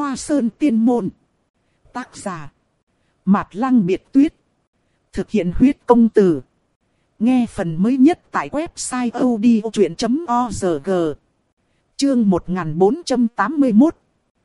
Hoa Sơn Tiên Môn. Tác giả Mạt Lăng Biệt Tuyết. Thực hiện huyết công từ. Nghe phần mới nhất tại website odchuyện.org. Chương 1481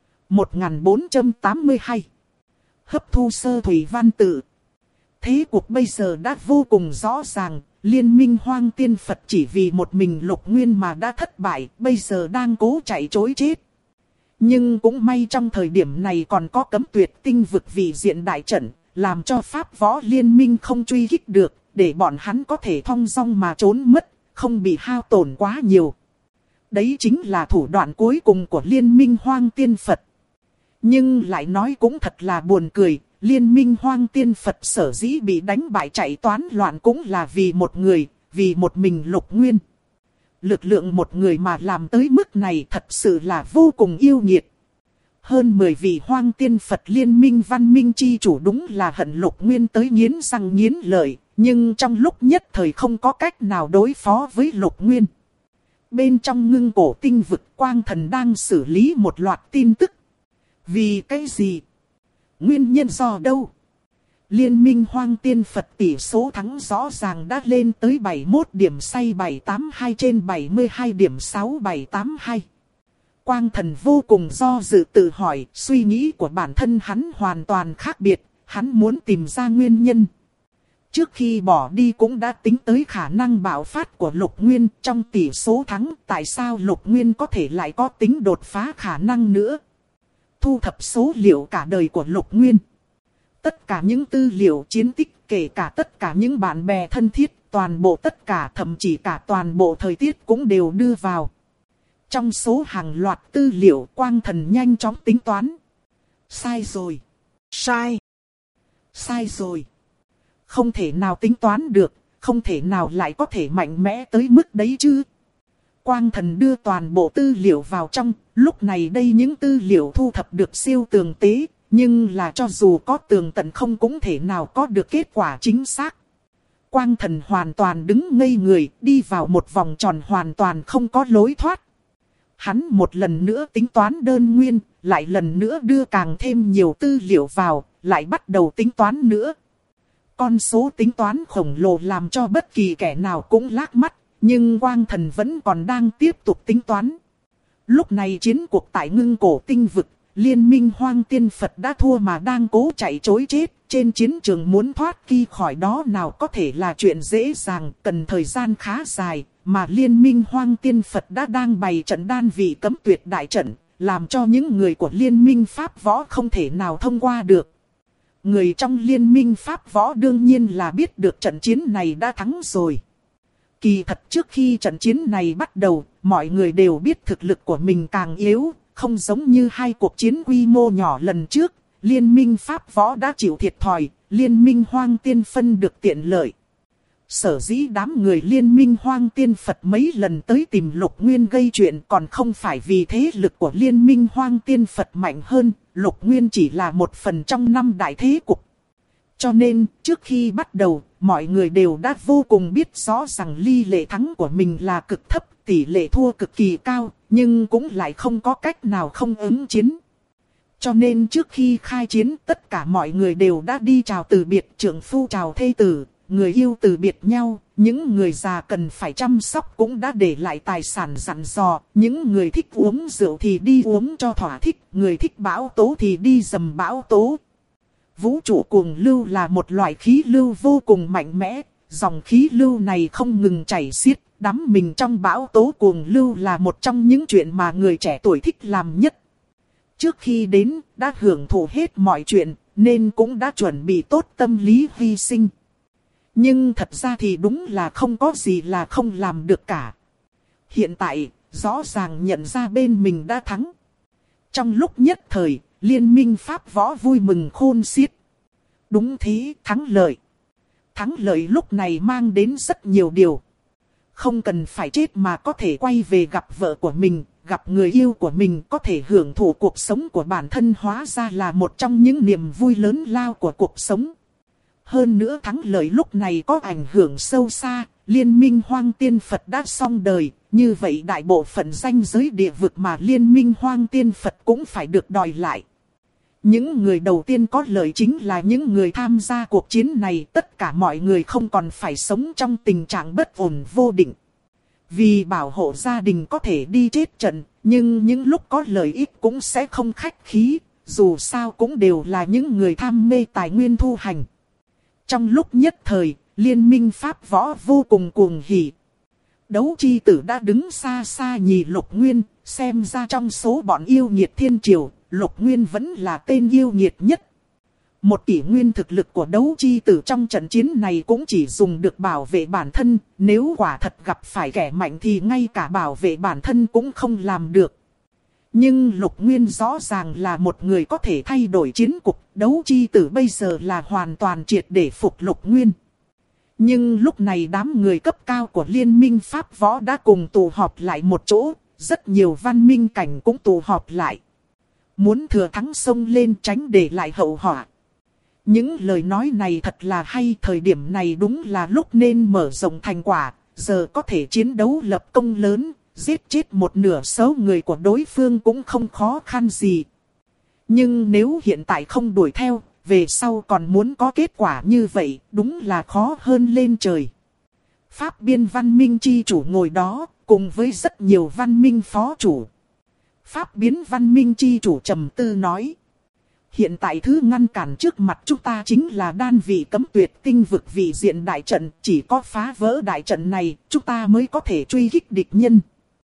1482. Hấp thu sơ thủy văn tự. Thế cuộc bây giờ đã vô cùng rõ ràng. Liên minh Hoang Tiên Phật chỉ vì một mình Lục Nguyên mà đã thất bại, bây giờ đang cố chạy trối chết. Nhưng cũng may trong thời điểm này còn có Cấm Tuyệt Tinh Vực vị diện đại trận, làm cho pháp võ liên minh không truy kích được, để bọn hắn có thể thong dong mà trốn mất, không bị hao tổn quá nhiều. Đấy chính là thủ đoạn cuối cùng của Liên minh Hoang Tiên Phật. Nhưng lại nói cũng thật là buồn cười, Liên minh Hoang Tiên Phật sở dĩ bị đánh bại chạy toán loạn cũng là vì một người, vì một mình Lục Nguyên. Lực lượng một người mà làm tới mức này thật sự là vô cùng yêu nghiệt. Hơn 10 vị Hoang Tiên Phật liên minh văn minh chi chủ đúng là hận Lục Nguyên tới nghiến răng nghiến lợi, nhưng trong lúc nhất thời không có cách nào đối phó với Lục Nguyên. Bên trong Ngưng Cổ Tinh Vực, Quang Thần đang xử lý một loạt tin tức. Vì cái gì? Nguyên nhân do đâu? Liên minh Hoang Tiên Phật tỷ số thắng rõ ràng đã lên tới 71 điểm say 782 trên 72 điểm 6782. Quang Thần vô cùng do dự tự hỏi, suy nghĩ của bản thân hắn hoàn toàn khác biệt, hắn muốn tìm ra nguyên nhân. Trước khi bỏ đi cũng đã tính tới khả năng bạo phát của Lục Nguyên trong tỷ số thắng, tại sao Lục Nguyên có thể lại có tính đột phá khả năng nữa? Thu thập số liệu cả đời của Lục Nguyên. Tất cả những tư liệu chiến tích, kể cả tất cả những bạn bè thân thiết, toàn bộ tất cả, thậm chí cả toàn bộ thời tiết cũng đều đưa vào. Trong số hàng loạt tư liệu, Quang Thần nhanh chóng tính toán. Sai rồi. Sai. Sai rồi. Không thể nào tính toán được, không thể nào lại có thể mạnh mẽ tới mức đấy chứ. Quang Thần đưa toàn bộ tư liệu vào trong, lúc này đây những tư liệu thu thập được siêu tường tế, nhưng là cho dù có tường tận không cũng thể nào có được kết quả chính xác. Quang Thần hoàn toàn đứng ngây người, đi vào một vòng tròn hoàn toàn không có lối thoát. Hắn một lần nữa tính toán đơn nguyên, lại lần nữa đưa càng thêm nhiều tư liệu vào, lại bắt đầu tính toán nữa. Con số tính toán khổng lồ làm cho bất kỳ kẻ nào cũng lác mắt, nhưng Quang Thần vẫn còn đang tiếp tục tính toán. Lúc này chiến cuộc tại Ngưng Cổ Tinh Vực, Liên minh Hoang Tiên Phật đã thua mà đang cố chạy trối chết. Trên chiến trường muốn thoát đi khỏi đó nào có thể là chuyện dễ dàng, cần thời gian khá dài. Mà Liên minh Hoang Tiên Phật đã đang bày trận đan vị Cấm Tuyệt đại trận, làm cho những người của Liên minh Pháp Võ không thể nào thông qua được. Người trong Liên minh Pháp Võ đương nhiên là biết được trận chiến này đã thắng rồi. Kỳ thật trước khi trận chiến này bắt đầu, mọi người đều biết thực lực của mình càng yếu, không giống như hai cuộc chiến quy mô nhỏ lần trước. Liên minh Pháp Võ đã chịu thiệt thòi, Liên minh Hoang Tiên phân được tiện lợi. Sở dĩ đám người Liên minh Hoang Tiên Phật mấy lần tới tìm Lục Nguyên gây chuyện còn không phải vì thế lực của Liên minh Hoang Tiên Phật mạnh hơn, Lục Nguyên chỉ là một phần trong 5 đại thế cục. Cho nên, trước khi bắt đầu, mọi người đều đã vô cùng biết rõ rằng ly lệ thắng của mình là cực thấp, tỷ lệ thua cực kỳ cao, nhưng cũng lại không có cách nào không ứng chiến. Cho nên trước khi khai chiến, tất cả mọi người đều đã đi chào từ biệt, trượng phu chào thê tử, người yêu từ biệt nhau, những người già cần phải chăm sóc cũng đã để lại tài sản dặn dò, những người thích uống rượu thì đi uống cho thỏa thích, người thích bão tố thì đi dầm bão tố. Vũ trụ cuồng lưu là một loại khí lưu vô cùng mạnh mẽ, dòng khí lưu này không ngừng chảy xiết, đắm mình trong bão tố cuồng lưu là một trong những chuyện mà người trẻ tuổi thích làm nhất. Trước khi đến, đã hưởng thụ hết mọi chuyện, nên cũng đã chuẩn bị tốt tâm lý hy sinh. Nhưng thật ra thì đúng là không có gì là không làm được cả. Hiện tại, rõ ràng nhận ra bên mình đã thắng. Trong lúc nhất thời, Liên minh Pháp Võ vui mừng khôn xiết. Đúng thế, thắng lợi. Thắng lợi lúc này mang đến rất nhiều điều. Không cần phải chết mà có thể quay về gặp vợ của mình, gặp người yêu của mình, có thể hưởng thụ cuộc sống của bản thân, hóa ra là một trong những niềm vui lớn lao của cuộc sống. Hơn nữa thắng lợi lúc này có ảnh hưởng sâu xa, Liên minh Hoang Tiên Phật đã xong đời, như vậy đại bộ phận danh giới địa vực mà Liên minh Hoang Tiên Phật cũng phải được đòi lại. Những người đầu tiên có lợi chính là những người tham gia cuộc chiến này, tất cả mọi người không còn phải sống trong tình trạng bất ổn vô định. Vì bảo hộ gia đình có thể đi chết trận, nhưng những lúc có lợi ích cũng sẽ không khách khí, dù sao cũng đều là những người tham mê tài nguyên thu hành. Trong lúc nhất thời, liên minh Pháp võ vô cùng cuồng hỉ. Đấu chi tử đã đứng xa xa nhìn Lục Nguyên, xem ra trong số bọn yêu nghiệt thiên triều, Lục Nguyên vẫn là tên yêu nghiệt nhất. Một kỷ nguyên thực lực của đấu chi tử trong trận chiến này cũng chỉ dùng được bảo vệ bản thân, nếu quả thật gặp phải kẻ mạnh thì ngay cả bảo vệ bản thân cũng không làm được. Nhưng Lục Nguyên rõ ràng là một người có thể thay đổi chiến cục, đấu chi tử bây giờ là hoàn toàn triệt để phục Lục Nguyên. Nhưng lúc này đám người cấp cao của Liên minh Pháp võ đã cùng tụ họp lại một chỗ, rất nhiều văn minh cảnh cũng tụ họp lại. Muốn thừa thắng xông lên tránh để lại hậu họa. Những lời nói này thật là hay, thời điểm này đúng là lúc nên mở rộng thành quả, giờ có thể chiến đấu lập công lớn, giết chết một nửa số người của đối phương cũng không khó khăn gì. Nhưng nếu hiện tại không đuổi theo, về sau còn muốn có kết quả như vậy, đúng là khó hơn lên trời. Pháp biên văn minh chi chủ ngồi đó, cùng với rất nhiều văn minh phó chủ. Pháp biến văn minh chi chủ trầm tư nói. Hiện tại thứ ngăn cản trước mặt chúng ta chính là đan vị cấm tuyệt tinh vực vị diện đại trận. Chỉ có phá vỡ đại trận này, chúng ta mới có thể truy kích địch nhân.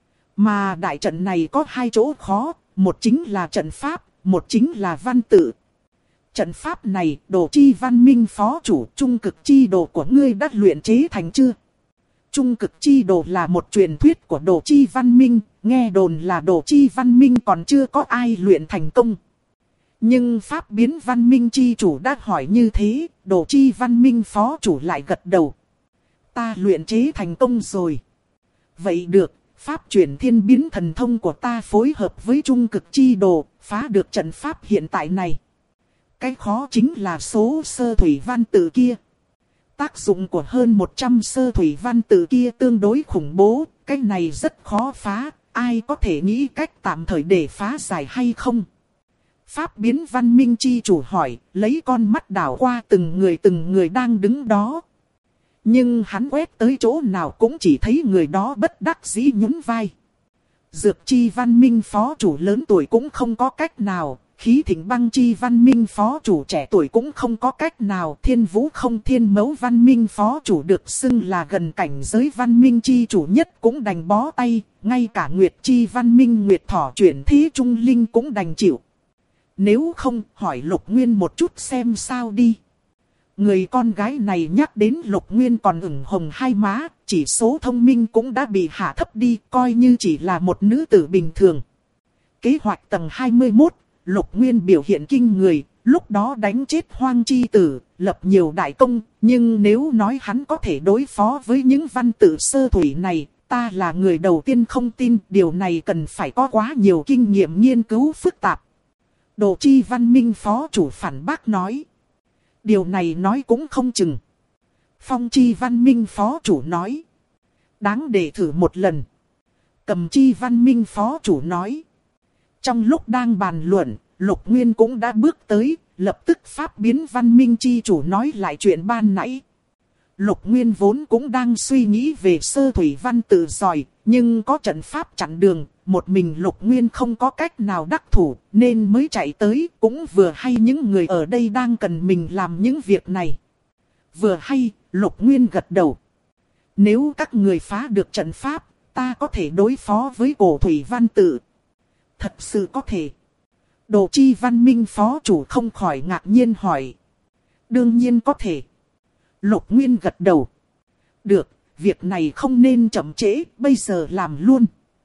Mà đại trận này có hai chỗ khó, một chính là trận pháp, một chính là văn tự. Trận pháp này, đồ chi văn minh phó chủ, trung cực chi đồ của ngươi đã luyện chế thành chưa? Trung cực chi đồ là một truyền thuyết của đồ chi văn minh, nghe đồn là đồ chi văn minh còn chưa có ai luyện thành công. Nhưng pháp biến văn minh chi chủ đã hỏi như thế, đồ chi văn minh phó chủ lại gật đầu. Ta luyện chế thành công rồi. Vậy được, pháp chuyển thiên biến thần thông của ta phối hợp với trung cực chi đồ, phá được trận pháp hiện tại này. Cái khó chính là số sơ thủy văn tự kia. Tác dụng của hơn 100 sơ thủy văn tự kia tương đối khủng bố, cái này rất khó phá, ai có thể nghĩ cách tạm thời để phá giải hay không? Pháp biến văn minh chi chủ hỏi, lấy con mắt đảo qua từng người đang đứng đó. Nhưng hắn quét tới chỗ nào cũng chỉ thấy người đó bất đắc dĩ nhún vai. Dược chi văn minh phó chủ lớn tuổi cũng không có cách nào. Khí thịnh băng chi văn minh phó chủ trẻ tuổi cũng không có cách nào. Thiên vũ không thiên mẫu văn minh phó chủ được xưng là gần cảnh giới văn minh chi chủ nhất cũng đành bó tay. Ngay cả nguyệt chi văn minh nguyệt thỏ chuyển thế trung linh cũng đành chịu. Nếu không hỏi Lục Nguyên một chút xem sao đi. Người con gái này nhắc đến Lục Nguyên còn ửng hồng hai má. Chỉ số thông minh cũng đã bị hạ thấp đi, coi như chỉ là một nữ tử bình thường. Kế hoạch tầng 21. Lục Nguyên biểu hiện kinh người, lúc đó đánh chết Hoang Chi Tử, lập nhiều đại công, nhưng nếu nói hắn có thể đối phó với những văn tự sơ thủy này, ta là người đầu tiên không tin, điều này cần phải có quá nhiều kinh nghiệm nghiên cứu phức tạp. Đồ chi văn minh phó chủ phản bác nói. Điều này nói cũng không chừng. Phong chi văn minh phó chủ nói. Đáng để thử một lần. Cầm chi văn minh phó chủ nói. Trong lúc đang bàn luận, Lục Nguyên cũng đã bước tới, lập tức pháp biến văn minh chi chủ nói lại chuyện ban nãy. Lục Nguyên vốn cũng đang suy nghĩ về sơ thủy văn tự giỏi, nhưng có trận pháp chặn đường, một mình Lục Nguyên không có cách nào đắc thủ, nên mới chạy tới, cũng vừa hay những người ở đây đang cần mình làm những việc này. Vừa hay, Lục Nguyên gật đầu. Nếu các người phá được trận pháp, ta có thể đối phó với cổ thủy văn tự. Thật sự có thể. Đồ chi văn minh phó chủ không khỏi ngạc nhiên hỏi. Đương nhiên có thể. Lục Nguyên gật đầu. Được, việc này không nên chậm trễ, bây giờ làm luôn.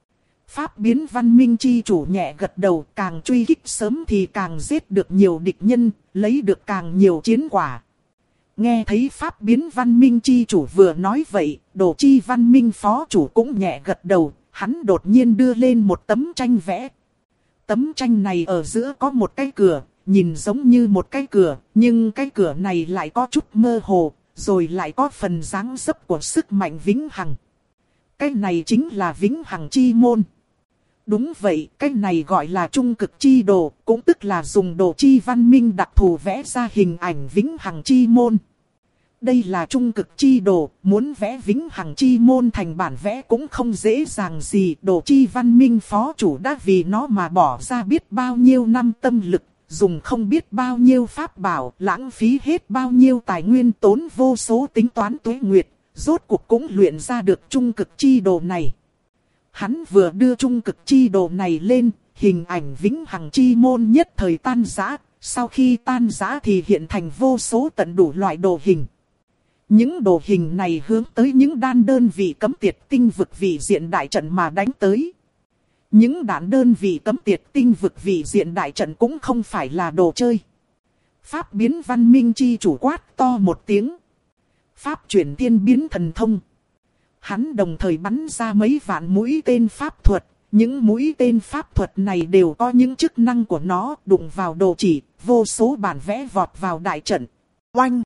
Pháp biến văn minh chi chủ nhẹ gật đầu, càng truy kích sớm thì càng giết được nhiều địch nhân, lấy được càng nhiều chiến quả. Nghe thấy pháp biến văn minh chi chủ vừa nói vậy, đồ chi văn minh phó chủ cũng nhẹ gật đầu, hắn đột nhiên đưa lên một tấm tranh vẽ. Tấm tranh này ở giữa có một cái cửa, nhìn giống như một cái cửa, nhưng cái cửa này lại có chút mơ hồ, rồi lại có phần dáng dấp của sức mạnh vĩnh hằng. Cái này chính là vĩnh hằng chi môn. Đúng vậy, cái này gọi là trung cực chi đồ, cũng tức là dùng đồ chi văn minh đặc thù vẽ ra hình ảnh vĩnh hằng chi môn. Đây là trung cực chi đồ, muốn vẽ vĩnh hằng chi môn thành bản vẽ cũng không dễ dàng gì. Đồ chi văn minh phó chủ đã vì nó mà bỏ ra biết bao nhiêu năm tâm lực, dùng không biết bao nhiêu pháp bảo, lãng phí hết bao nhiêu tài nguyên, tốn vô số tính toán tuế nguyệt, rốt cuộc cũng luyện ra được trung cực chi đồ này. Hắn vừa đưa trung cực chi đồ này lên, hình ảnh vĩnh hằng chi môn nhất thời tan rã, sau khi tan rã thì hiện thành vô số tận đủ loại đồ hình. Những đồ hình này hướng tới những đan đơn vị cấm tiệt tinh vực vị diện đại trận mà đánh tới. Những đạn đơn vị cấm tiệt tinh vực vị diện đại trận cũng không phải là đồ chơi. Pháp biến văn minh chi chủ quát to một tiếng. Pháp chuyển tiên biến thần thông. Hắn đồng thời bắn ra mấy vạn mũi tên pháp thuật. Những mũi tên pháp thuật này đều có những chức năng của nó, đụng vào đồ chỉ, vô số bản vẽ vọt vào đại trận. Oanh!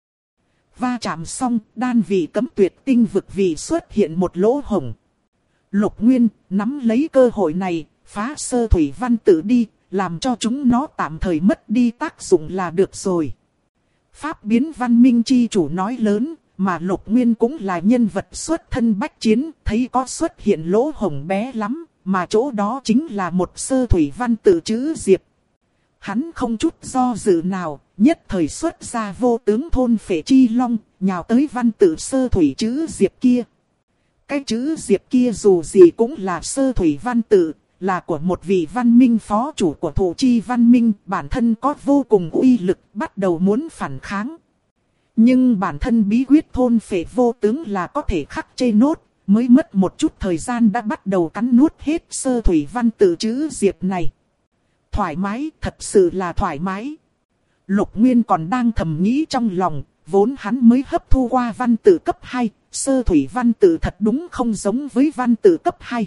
Va chạm xong, đan vị cấm tuyệt tinh vực vị xuất hiện một lỗ hổng. Lục Nguyên nắm lấy cơ hội này, phá sơ thủy văn tự đi, làm cho chúng nó tạm thời mất đi tác dụng là được rồi. Pháp biến văn minh chi chủ nói lớn, mà Lục Nguyên cũng là nhân vật xuất thân bách chiến, thấy có xuất hiện lỗ hổng bé lắm, mà chỗ đó chính là một sơ thủy văn tự chữ Diệp. Hắn không chút do dự nào, nhất thời xuất ra vô tướng thôn phệ chi long, nhào tới văn tự sơ thủy chữ Diệp kia. Cái chữ Diệp kia dù gì cũng là sơ thủy văn tự, là của một vị văn minh phó chủ của thổ chi văn minh, bản thân có vô cùng uy lực, bắt đầu muốn phản kháng. Nhưng bản thân bí quyết thôn phệ vô tướng là có thể khắc chê nốt, mới mất một chút thời gian đã bắt đầu cắn nuốt hết sơ thủy văn tự chữ Diệp này. Thoải mái, thật sự là thoải mái. Lục Nguyên còn đang thầm nghĩ trong lòng, vốn hắn mới hấp thu qua văn tự cấp 2, sơ thủy văn tự thật đúng không giống với văn tự cấp 2.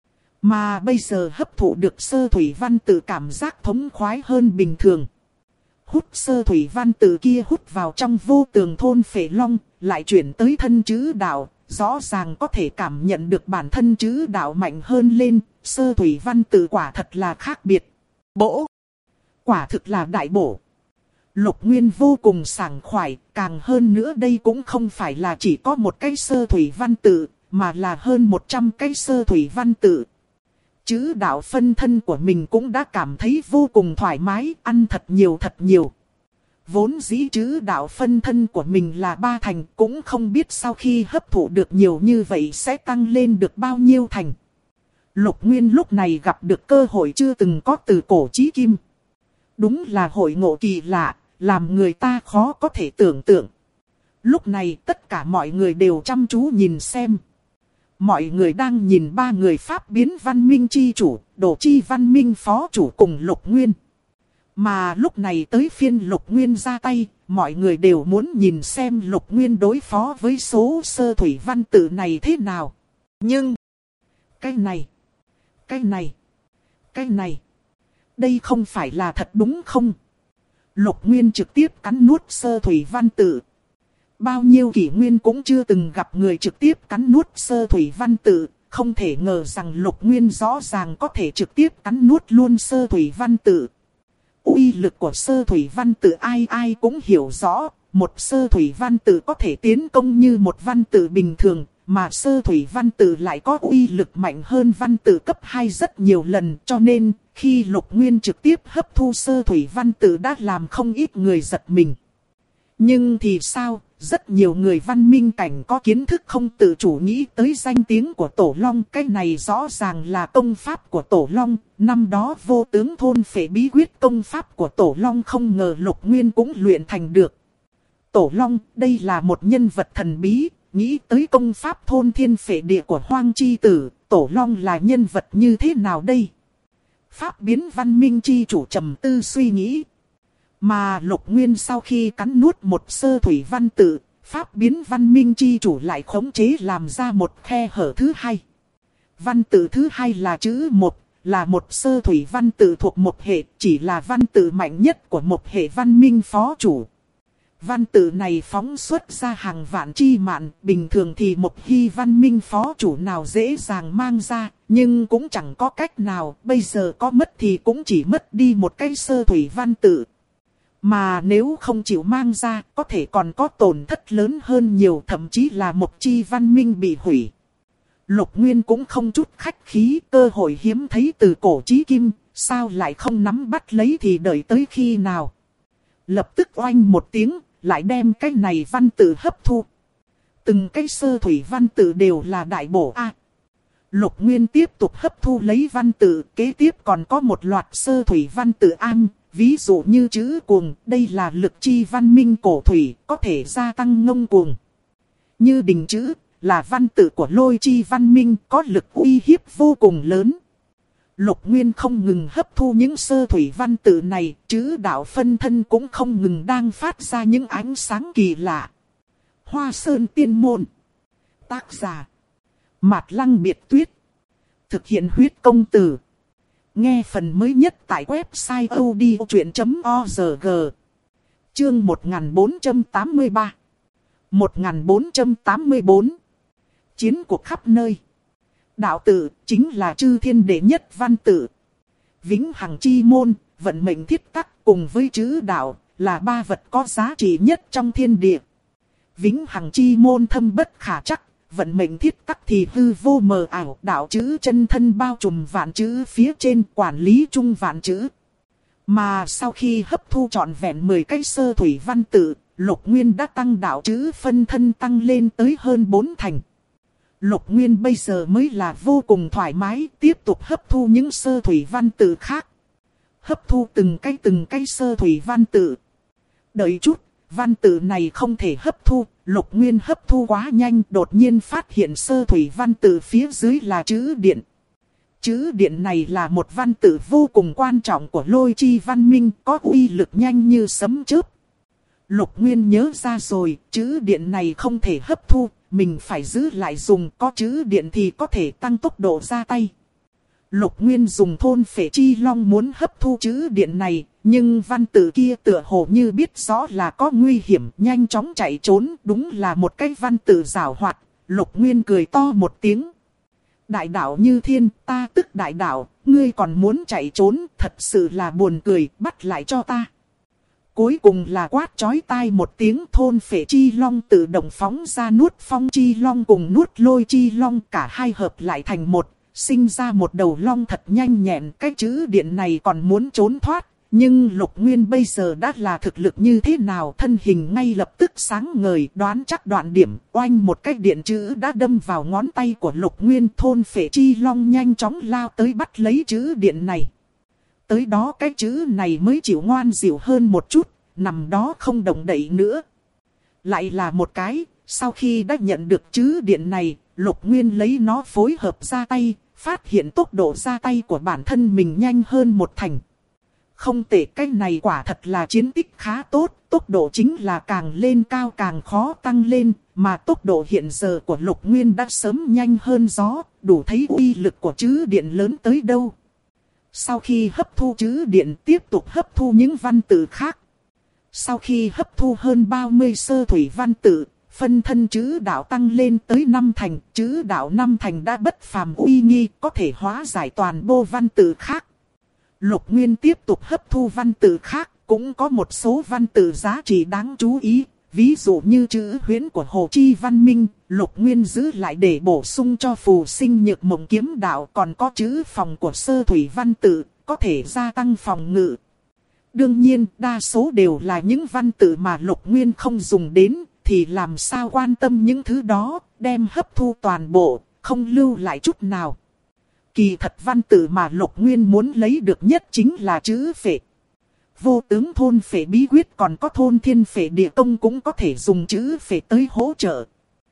Mà bây giờ hấp thụ được sơ thủy văn tự cảm giác thống khoái hơn bình thường. Hút sơ thủy văn tự kia hút vào trong vô tường thôn phệ long, lại chuyển tới thân chữ đạo, rõ ràng có thể cảm nhận được bản thân chữ đạo mạnh hơn lên, sơ thủy văn tự quả thật là khác biệt. Bổ! Quả thực là đại bổ! Lục Nguyên vô cùng sảng khoái, càng hơn nữa đây cũng không phải là chỉ có một cái sơ thủy văn tự, mà là hơn 100 cái sơ thủy văn tự. Chữ đạo phân thân của mình cũng đã cảm thấy vô cùng thoải mái, ăn thật nhiều thật nhiều. Vốn dĩ chữ đạo phân thân của mình là 3 thành, cũng không biết sau khi hấp thụ được nhiều như vậy sẽ tăng lên được bao nhiêu thành. Lục Nguyên lúc này gặp được cơ hội chưa từng có từ cổ chí kim. Đúng là hội ngộ kỳ lạ, làm người ta khó có thể tưởng tượng. Lúc này tất cả mọi người đều chăm chú nhìn xem. Mọi người đang nhìn 3 người pháp biến văn minh chi chủ, đồ chi văn minh phó chủ cùng Lục Nguyên. Mà lúc này tới phiên Lục Nguyên ra tay, mọi người đều muốn nhìn xem Lục Nguyên đối phó với số sơ thủy văn tự này thế nào. Nhưng, cái này, đây không phải là thật đúng không? Lục Nguyên trực tiếp cắn nuốt sơ thủy văn tự. Bao nhiêu kỷ nguyên cũng chưa từng gặp người trực tiếp cắn nuốt sơ thủy văn tự, không thể ngờ rằng Lục Nguyên rõ ràng có thể trực tiếp cắn nuốt luôn sơ thủy văn tự. Uy lực của sơ thủy văn tự ai ai cũng hiểu rõ, một sơ thủy văn tự có thể tiến công như một văn tự bình thường, mà sơ thủy văn tự lại có uy lực mạnh hơn văn tự cấp 2 rất nhiều lần, cho nên khi Lục Nguyên trực tiếp hấp thu sơ thủy văn tự đã làm không ít người giật mình. Nhưng thì sao, rất nhiều người văn minh cảnh có kiến thức không tự chủ nghĩ tới danh tiếng của Tổ Long. Cái này rõ ràng là công pháp của Tổ Long, năm đó vô tướng thôn phệ bí quyết công pháp của Tổ Long không ngờ Lục Nguyên cũng luyện thành được. Tổ Long, đây là một nhân vật thần bí, nghĩ tới công pháp thôn thiên phệ địa của Hoang Chi Tử, Tổ Long là nhân vật như thế nào đây? Pháp biến văn minh chi chủ trầm tư suy nghĩ. Mà Lục Nguyên sau khi cắn nuốt một sơ thủy văn tự, pháp biến văn minh chi chủ lại khống chế làm ra một khe hở thứ hai. Văn tự thứ hai là chữ 1, là một sơ thủy văn tự thuộc một hệ, chỉ là văn tự mạnh nhất của một hệ văn minh phó chủ. Văn tự này phóng xuất ra hàng vạn chi mạn, bình thường thì một hy văn minh phó chủ nào dễ dàng mang ra, nhưng cũng chẳng có cách nào, bây giờ có mất thì cũng chỉ mất đi một cái sơ thủy văn tự. Mà nếu không chịu mang ra, có thể còn có tổn thất lớn hơn nhiều, thậm chí là một chi văn minh bị hủy. Lục Nguyên cũng không chút khách khí, cơ hội hiếm thấy từ cổ chí kim, sao lại không nắm bắt lấy thì đợi tới khi nào. Lập tức oanh một tiếng, lại đem cái này văn tự hấp thu. Từng cái sơ thủy văn tự đều là đại bổ A. Lục Nguyên tiếp tục hấp thu lấy văn tự, kế tiếp còn có một loạt sơ thủy văn tự an, ví dụ như chữ cuồng, đây là lực chi văn minh cổ thủy, có thể gia tăng ngông cuồng. Như đình chữ, là văn tự của lôi chi văn minh, có lực uy hiếp vô cùng lớn. Lục Nguyên không ngừng hấp thu những sơ thủy văn tự này, chữ đạo phân thân cũng không ngừng đang phát ra những ánh sáng kỳ lạ. Hoa Sơn Tiên Môn. Tác giả: Mạt Lăng Biệt Tuyết. Thực hiện huyết công từ. Nghe phần mới nhất tại website odchuyện.org. Chương 1483. 1484. Chiến cuộc khắp nơi. Đạo tự chính là chư thiên đệ nhất văn tự. Vĩnh hằng chi môn, vận mệnh thiết tắc cùng với chữ đạo là ba vật có giá trị nhất trong thiên địa. Vĩnh hằng chi môn thâm bất khả chắc, vận mệnh thiết tắc thì hư vô mờ ảo, đạo chữ chân thân bao trùm vạn chữ phía trên, quản lý chung vạn chữ. Mà sau khi hấp thu trọn vẹn 10 cái sơ thủy văn tự, Lục Nguyên đã tăng đạo chữ phân thân tăng lên tới hơn 4 thành. Lục Nguyên bây giờ mới là vô cùng thoải mái, tiếp tục hấp thu những sơ thủy văn tự khác. Hấp thu từng cái sơ thủy văn tự. Đợi chút, văn tự này không thể hấp thu, Lục Nguyên hấp thu quá nhanh, đột nhiên phát hiện sơ thủy văn tự phía dưới là chữ điện. Chữ điện này là một văn tự vô cùng quan trọng của lôi chi văn minh, có uy lực nhanh như sấm chớp. Lục Nguyên nhớ ra rồi, chữ điện này không thể hấp thu, mình phải giữ lại dùng, có chữ điện thì có thể tăng tốc độ ra tay. Lục Nguyên dùng thôn phệ chi long muốn hấp thu chữ điện này, nhưng văn tự kia tựa hồ như biết rõ là có nguy hiểm, nhanh chóng chạy trốn, đúng là một cái văn tự giảo hoạt. Lục Nguyên cười to một tiếng. Đại đạo như thiên, ta tức đại đạo, ngươi còn muốn chạy trốn, thật sự là buồn cười, bắt lại cho ta. Cuối cùng là quát chói tai một tiếng, thôn phệ chi long tự động phóng ra nuốt phong chi long cùng nuốt lôi chi long, cả hai hợp lại thành một, sinh ra một đầu long thật nhanh nhẹn. Cái chữ điện này còn muốn trốn thoát, nhưng Lục Nguyên bây giờ đã là thực lực như thế nào, thân hình ngay lập tức sáng ngời, đoán chắc đoạn điểm, oanh một cái điện chữ đã đâm vào ngón tay của Lục Nguyên. Thôn phệ chi long nhanh chóng lao tới bắt lấy chữ điện này. Tới đó cái chữ này mới chịu ngoan dịu hơn một chút, nằm đó không động đậy nữa. Lại là một cái, sau khi đã nhận được chữ điện này, Lục Nguyên lấy nó phối hợp ra tay, phát hiện tốc độ ra tay của bản thân mình nhanh hơn một thành. Không tệ, cái này quả thật là chiến tích khá tốt, tốc độ chính là càng lên cao càng khó tăng lên, mà tốc độ hiện giờ của Lục Nguyên đã sớm nhanh hơn gió, đủ thấy uy lực của chữ điện lớn tới đâu. Sau khi hấp thu chữ điện, tiếp tục hấp thu những văn tự khác. Sau khi hấp thu hơn 30 sơ thủy văn tự, phân thân chữ đạo tăng lên tới 5 thành, chữ đạo 5 thành đã bất phàm uy nghi, có thể hóa giải toàn bộ văn tự khác. Lục Nguyên tiếp tục hấp thu văn tự khác, cũng có một số văn tự giá trị đáng chú ý, ví dụ như chữ huyễn của Hồ Chi Văn Minh, Lục Nguyên giữ lại để bổ sung cho phù sinh nhược mộng kiếm đạo, còn có chữ phòng của sơ thủy văn tự, có thể gia tăng phòng ngự. Đương nhiên, đa số đều là những văn tự mà Lục Nguyên không dùng đến, thì làm sao quan tâm những thứ đó, đem hấp thu toàn bộ, không lưu lại chút nào. Kỳ thật văn tự mà Lục Nguyên muốn lấy được nhất chính là chữ phệ. Vô tướng thôn phệ bí quyết còn có thôn thiên phệ địa công cũng có thể dùng chữ phệ tới hỗ trợ.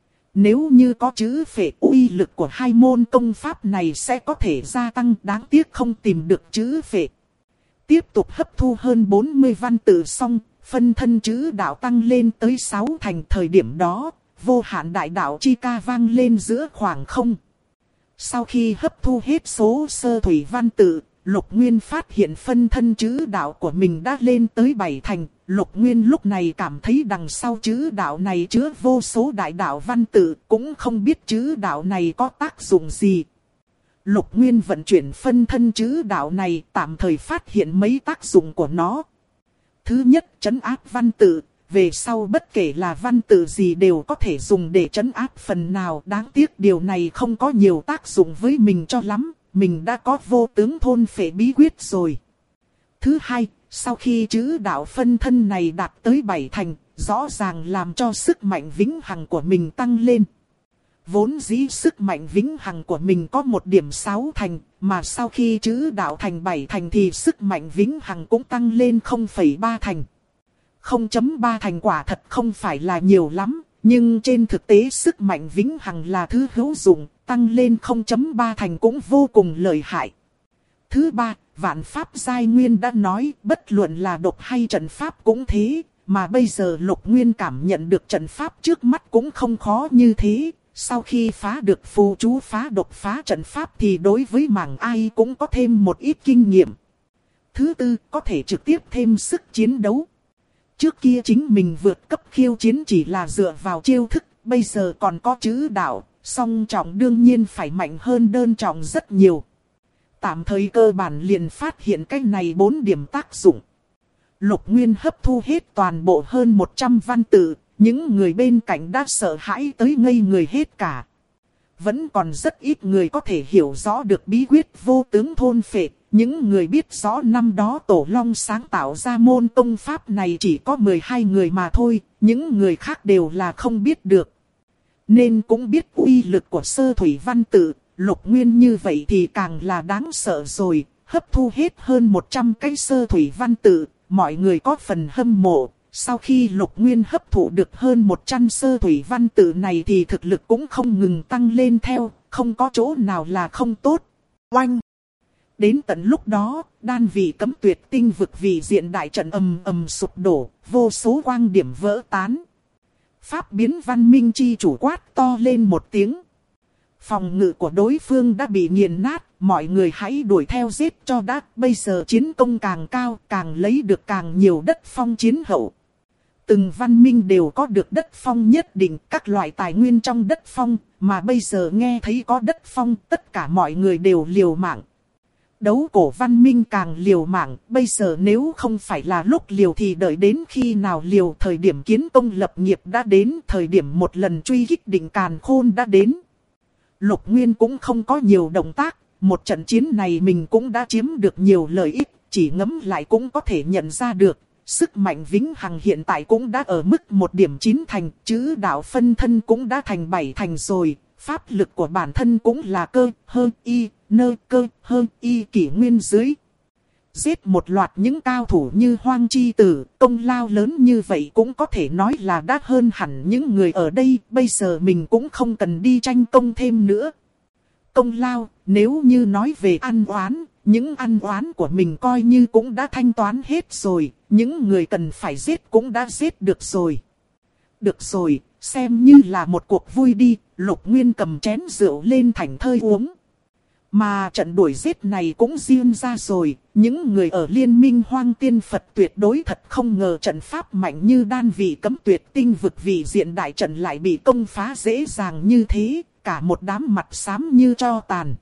Nếu như có chữ phệ, uy lực của hai môn công pháp này sẽ có thể gia tăng, đáng tiếc không tìm được chữ phệ. Tiếp tục hấp thu hơn 40 văn tự xong, phân thân chữ đạo tăng lên tới 6 thành. Thời điểm đó, vô hạn đại đạo chi ca vang lên giữa khoảng không. Sau khi hấp thu hết số sơ thủy văn tự, Lục Nguyên phát hiện phân thân chữ đạo của mình đã lên tới 7 thành. Lục Nguyên lúc này cảm thấy đằng sau chữ đạo này chứa vô số đại đạo văn tự, cũng không biết chữ đạo này có tác dụng gì. Lục Nguyên vận chuyển phân thân chữ đạo này, tạm thời phát hiện mấy tác dụng của nó. Thứ nhất, trấn áp văn tự. Về sau bất kể là văn tự gì đều có thể dùng để trấn áp phần nào. Đáng tiếc điều này không có nhiều tác dụng với mình cho lắm. Mình đã có vô tướng thôn phệ bí quyết rồi. Thứ hai, sau khi chữ đạo phân thân này đạt tới 7 thành, rõ ràng làm cho sức mạnh vĩnh hằng của mình tăng lên. Vốn dĩ sức mạnh vĩnh hằng của mình có 1.6 thành, mà sau khi chữ đạo thành 7 thành thì sức mạnh vĩnh hằng cũng tăng lên 0,3 thành. 0,3 thành quả thật không phải là nhiều lắm, nhưng trên thực tế sức mạnh vĩnh hằng là thứ hữu dụng, tăng lên 0,3 thành cũng vô cùng lợi hại. Thứ ba, Vạn Pháp Giai Nguyên đã nói bất luận là độc hay trận pháp cũng thế, mà bây giờ Lục Nguyên cảm nhận được trận pháp trước mắt cũng không khó như thế. Sau khi phá được phù chú phá độc phá trận pháp thì đối với mảng ai cũng có thêm một ít kinh nghiệm. Thứ tư, có thể trực tiếp thêm sức chiến đấu. Trước kia chính mình vượt cấp khiêu chiến chỉ là dựa vào chiêu thức, bây giờ còn có chữ đạo, song trọng đương nhiên phải mạnh hơn đơn trọng rất nhiều. Tạm thời cơ bản liền phát hiện cái này 4 điểm tác dụng. Lục Nguyên hấp thu hết toàn bộ hơn 100 văn tự, những người bên cạnh đã sợ hãi tới ngây người hết cả. Vẫn còn rất ít người có thể hiểu rõ được bí quyết vô tướng thôn phệ. Những người biết rõ năm đó Tổ Long sáng tạo ra môn tông pháp này chỉ có 12 người mà thôi, những người khác đều là không biết được. Nên cũng biết uy lực của sơ thủy văn tự, Lục Nguyên như vậy thì càng là đáng sợ rồi, hấp thu hết hơn 100 cái sơ thủy văn tự, mọi người có phần hâm mộ. Sau khi Lục Nguyên hấp thụ được hơn 100 sơ thủy văn tự này thì thực lực cũng không ngừng tăng lên theo, không có chỗ nào là không tốt. Oanh! Đến tận lúc đó, đan vị cấm tuyệt tinh vực vị diện đại trận ầm ầm sụp đổ, vô số quang điểm vỡ tán. Pháp biến văn minh chi chủ quát to lên một tiếng. Phòng ngự của đối phương đã bị nghiền nát, mọi người hãy đuổi theo giết cho đã. Bây giờ chiến công càng cao, càng lấy được càng nhiều đất phong chiến hậu. Từng văn minh đều có được đất phong nhất định, các loại tài nguyên trong đất phong, mà bây giờ nghe thấy có đất phong, tất cả mọi người đều liều mạng. Đấu cổ văn minh càng liều mạng, bây giờ nếu không phải là lúc liều thì đợi đến khi nào liều. Thời điểm kiến công lập nghiệp đã đến, thời điểm một lần truy kích đỉnh càn khôn đã đến. Lục Nguyên cũng không có nhiều động tác, một trận chiến này mình cũng đã chiếm được nhiều lợi ích, chỉ ngẫm lại cũng có thể nhận ra được. Sức mạnh vĩnh hằng hiện tại cũng đã ở mức 1.9 thành, chữ đạo phân thân cũng đã thành 7 thành rồi, pháp lực của bản thân cũng là cơ, hơn y, nơ cơ, hơn y kỷ nguyên dưới. Giết một loạt những cao thủ như Hoang Chi Tử, công lao lớn như vậy cũng có thể nói là đã hơn hẳn những người ở đây, bây giờ mình cũng không cần đi tranh công thêm nữa. Công lao, nếu như nói về ăn oán, những ăn oán của mình coi như cũng đã thanh toán hết rồi, những người cần phải giết cũng đã giết được rồi. Được rồi, xem như là một cuộc vui đi, Lục Nguyên cầm chén rượu lên thảnh thơi uống. Mà trận đuổi giết này cũng riêng ra rồi, những người ở Liên minh Hoang Tiên Phật tuyệt đối thật không ngờ trận pháp mạnh như đan vị cấm tuyệt tinh vực vị diện đại trận lại bị công phá dễ dàng như thế, cả một đám mặt xám như tro tàn.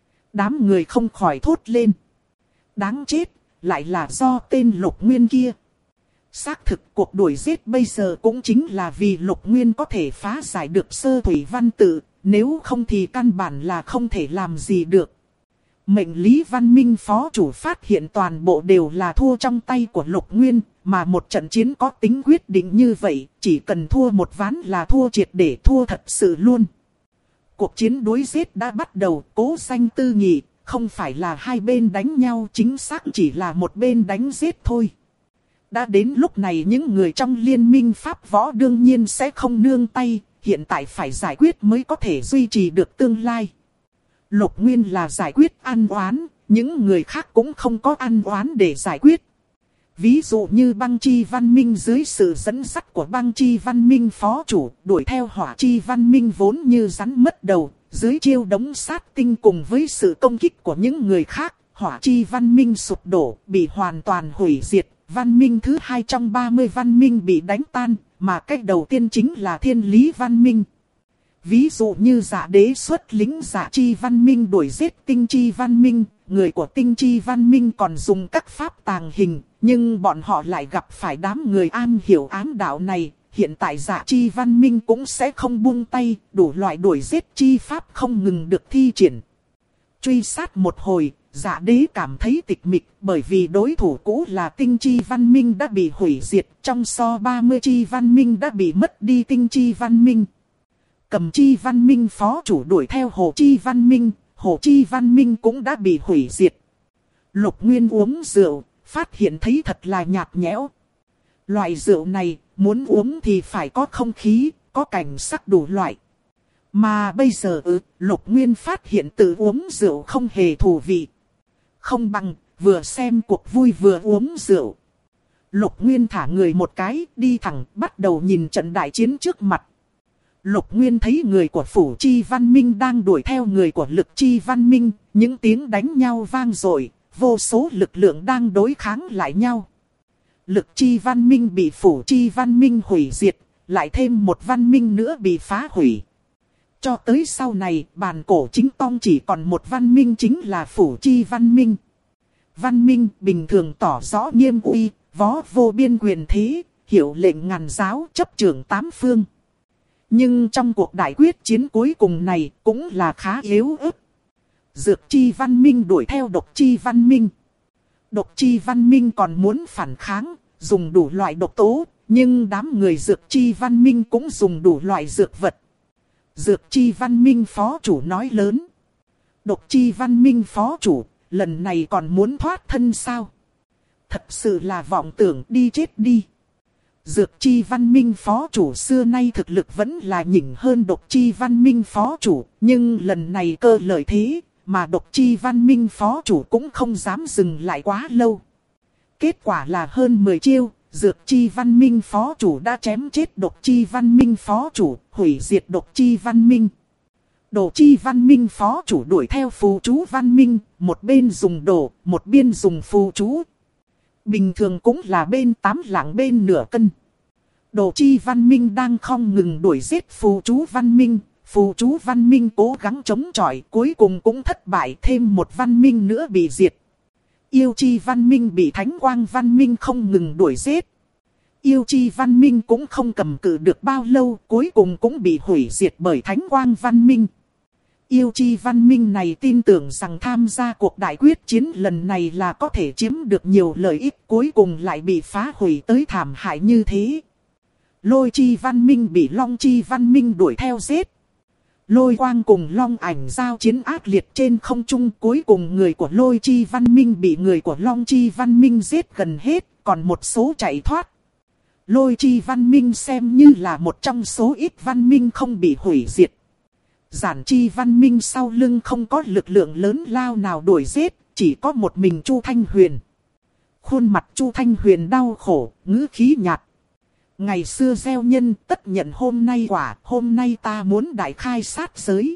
Đám người không khỏi thốt lên. Đáng chết, lại là do tên Lục Nguyên kia. Xác thực cuộc đuổi giết bây giờ cũng chính là vì Lục Nguyên có thể phá giải được sơ thủy văn tự, nếu không thì căn bản là không thể làm gì được. Mệnh lý văn minh phó chủ phát hiện toàn bộ đều là thua trong tay của Lục Nguyên, mà một trận chiến có tính quyết định như vậy, chỉ cần thua một ván là thua triệt để, thua thật sự luôn. Cuộc chiến đuổi giết đã bắt đầu, Cố Danh tư nghị, không phải là hai bên đánh nhau, chính xác chỉ là một bên đánh giết thôi. Đã đến lúc này những người trong liên minh Pháp võ đương nhiên sẽ không nương tay, hiện tại phải giải quyết mới có thể duy trì được tương lai. Lục Nguyên là giải quyết ăn oán, những người khác cũng không có ăn oán để giải quyết. Ví dụ như Băng Chi Văn Minh dưới sự dẫn dắt của Băng Chi Văn Minh phó chủ, đuổi theo Hỏa Chi Văn Minh vốn như rắn mất đầu, dưới chiêu đống sát tinh cùng với sự công kích của những người khác, Hỏa chi văn minh sụp đổ, bị hoàn toàn hủy diệt. Văn minh thứ 2 trong 30 văn minh bị đánh tan, mà cách đầu tiên chính là thiên lý văn minh. Ví dụ như Dạ Đế xuất lính Dạ chi văn minh đuổi giết Tinh chi văn minh, người của Tinh chi văn minh còn dùng các pháp tàng hình, nhưng bọn họ lại gặp phải đám người am hiểu ám đạo này. Hiện tại Dạ chi văn minh cũng sẽ không buông tay, đủ loại đuổi giết chi pháp không ngừng được thi triển. Truy sát một hồi, Dạ Đế cảm thấy tịch mịch, bởi vì đối thủ cũ là Tinh chi văn minh đã bị hủy diệt, trong so 30 chi văn minh đã bị mất đi Tinh chi văn minh. Cầm chi văn minh phó chủ đuổi theo Hồ chi văn minh, Hồ chi văn minh cũng đã bị hủy diệt. Lục Nguyên uống rượu, phát hiện thấy thật là nhạt nhẽo. Loại rượu này, muốn uống thì phải có không khí, có cảnh sắc đủ loại. Mà bây giờ Lục Nguyên phát hiện tự uống rượu không hề thú vị. Không bằng, vừa xem cuộc vui vừa uống rượu. Lục Nguyên thả người một cái, đi thẳng, bắt đầu nhìn trận đại chiến trước mặt. Lục Nguyên thấy người của Phủ Chi Văn Minh đang đuổi theo người của Lực Chi Văn Minh, những tiếng đánh nhau vang dội, vô số lực lượng đang đối kháng lại nhau. Lực Chi Văn Minh bị Phủ Chi Văn Minh hủy diệt, lại thêm một văn minh nữa bị phá hủy. Cho tới sau này, bàn cổ chính tông chỉ còn một văn minh chính là Phủ Chi Văn Minh. Văn minh bình thường tỏ rõ nghiêm uy, võ vô biên quyền thế, hiệu lệnh ngàn giáo, chấp trưởng tám phương. Nhưng trong cuộc đại quyết chiến cuối cùng này cũng là khá yếu ớt. Dược Chi Văn Minh đuổi theo Độc Chi Văn Minh. Độc Chi Văn Minh còn muốn phản kháng, dùng đủ loại độc tố, nhưng đám người Dược Chi Văn Minh cũng dùng đủ loại dược vật. Dược Chi Văn Minh phó chủ nói lớn. Độc Chi Văn Minh phó chủ, lần này còn muốn thoát thân sao? Thật sự là vọng tưởng, đi chết đi. Dược Chi Văn Minh phó chủ xưa nay thực lực vẫn là nhỉnh hơn Độc Chi Văn Minh phó chủ, nhưng lần này cơ lợi thế, mà Độc Chi Văn Minh phó chủ cũng không dám dừng lại quá lâu. Kết quả là hơn 10 chiêu, Dược Chi Văn Minh phó chủ đã chém chết Độc Chi Văn Minh phó chủ, hủy diệt Độc Chi Văn Minh. Đồ Chi Văn Minh phó chủ đuổi theo phù chú Văn Minh, một bên dùng đồ, một bên dùng phù chú. Bình thường cũng là bên 8 lạng bên nửa cân. Đồ Chi Văn Minh đang không ngừng đuổi giết phù chú Văn Minh. Phù chú Văn Minh cố gắng chống chọi, cuối cùng cũng thất bại, thêm một văn minh nữa bị diệt. Yêu Chi Văn Minh bị Thánh Quang Văn Minh không ngừng đuổi giết. Yêu Chi Văn Minh cũng không cầm cự được bao lâu, cuối cùng cũng bị hủy diệt bởi Thánh Quang Văn Minh. Yêu Chi Văn Minh này tin tưởng rằng tham gia cuộc đại quyết chiến lần này là có thể chiếm được nhiều lợi ích, cuối cùng lại bị phá hủy tới thảm hại như thế. Lôi Chi Văn Minh bị Long Chi Văn Minh đuổi theo giết. Lôi Quang cùng Long Ảnh giao chiến ác liệt trên không trung, cuối cùng người của Lôi Chi Văn Minh bị người của Long Chi Văn Minh giết gần hết, còn một số chạy thoát. Lôi Chi Văn Minh xem như là một trong số ít văn minh không bị hủy diệt. Giản Chi Văn Minh sau lưng không có lực lượng lớn lao nào đuổi giết, chỉ có một mình Chu Thanh Huyền. Khuôn mặt Chu Thanh Huyền đau khổ, ngữ khí nhạt. Ngày xưa gieo nhân tất nhận hôm nay quả, hôm nay ta muốn đại khai sát giới.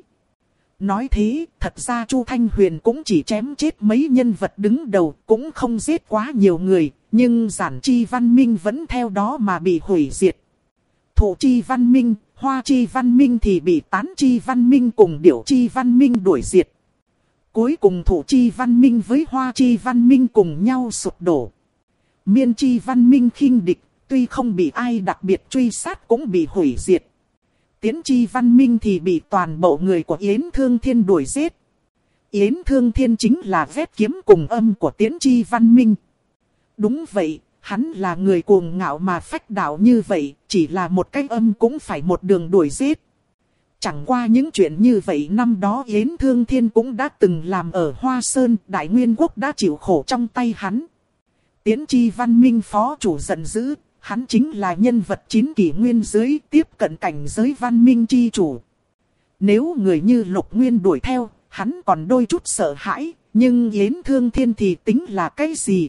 Nói thế, thật ra Chu Thanh Huyền cũng chỉ chém chết mấy nhân vật đứng đầu, cũng không giết quá nhiều người, nhưng Giản Chi Văn Minh vẫn theo đó mà bị hủy diệt. Thổ Chi Văn Minh, Hoa Chi Văn Minh thì bị Tán Chi Văn Minh cùng Điểu Chi Văn Minh đuổi diệt. Cuối cùng Thổ Chi Văn Minh với Hoa Chi Văn Minh cùng nhau sụp đổ. Miên Chi Văn Minh khinh địch, tuy không bị ai đặc biệt truy sát cũng bị hủy diệt. Tiến Chi Văn Minh thì bị toàn bộ người của Yến Thương Thiên đuổi giết. Yến Thương Thiên chính là vết kiếm cùng âm của Tiến Chi Văn Minh. Đúng vậy, hắn là người cuồng ngạo mà phách đạo như vậy, chỉ là một cái âm cũng phải một đường đuổi giết. Chẳng qua những chuyện như vậy năm đó Yến Thương Thiên cũng đã từng làm ở Hoa Sơn, Đại Nguyên Quốc đã chịu khổ trong tay hắn. Tiến Chi Văn Minh phó chủ giận dữ, hắn chính là nhân vật 9 kỷ nguyên dưới tiếp cận cảnh giới văn minh chi chủ. Nếu người như Lục Nguyên đuổi theo, hắn còn đôi chút sợ hãi, nhưng Yến Thương Thiên thì tính là cái gì?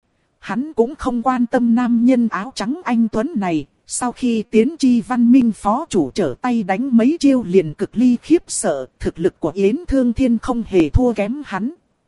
Hắn cũng không quan tâm nam nhân áo trắng anh Tuấn này, sau khi Tiến Chi Văn Minh phó chủ trở tay đánh mấy chiêu liền cực ly khiếp sợ, thực lực của Yến Thương Thiên không hề thua kém hắn.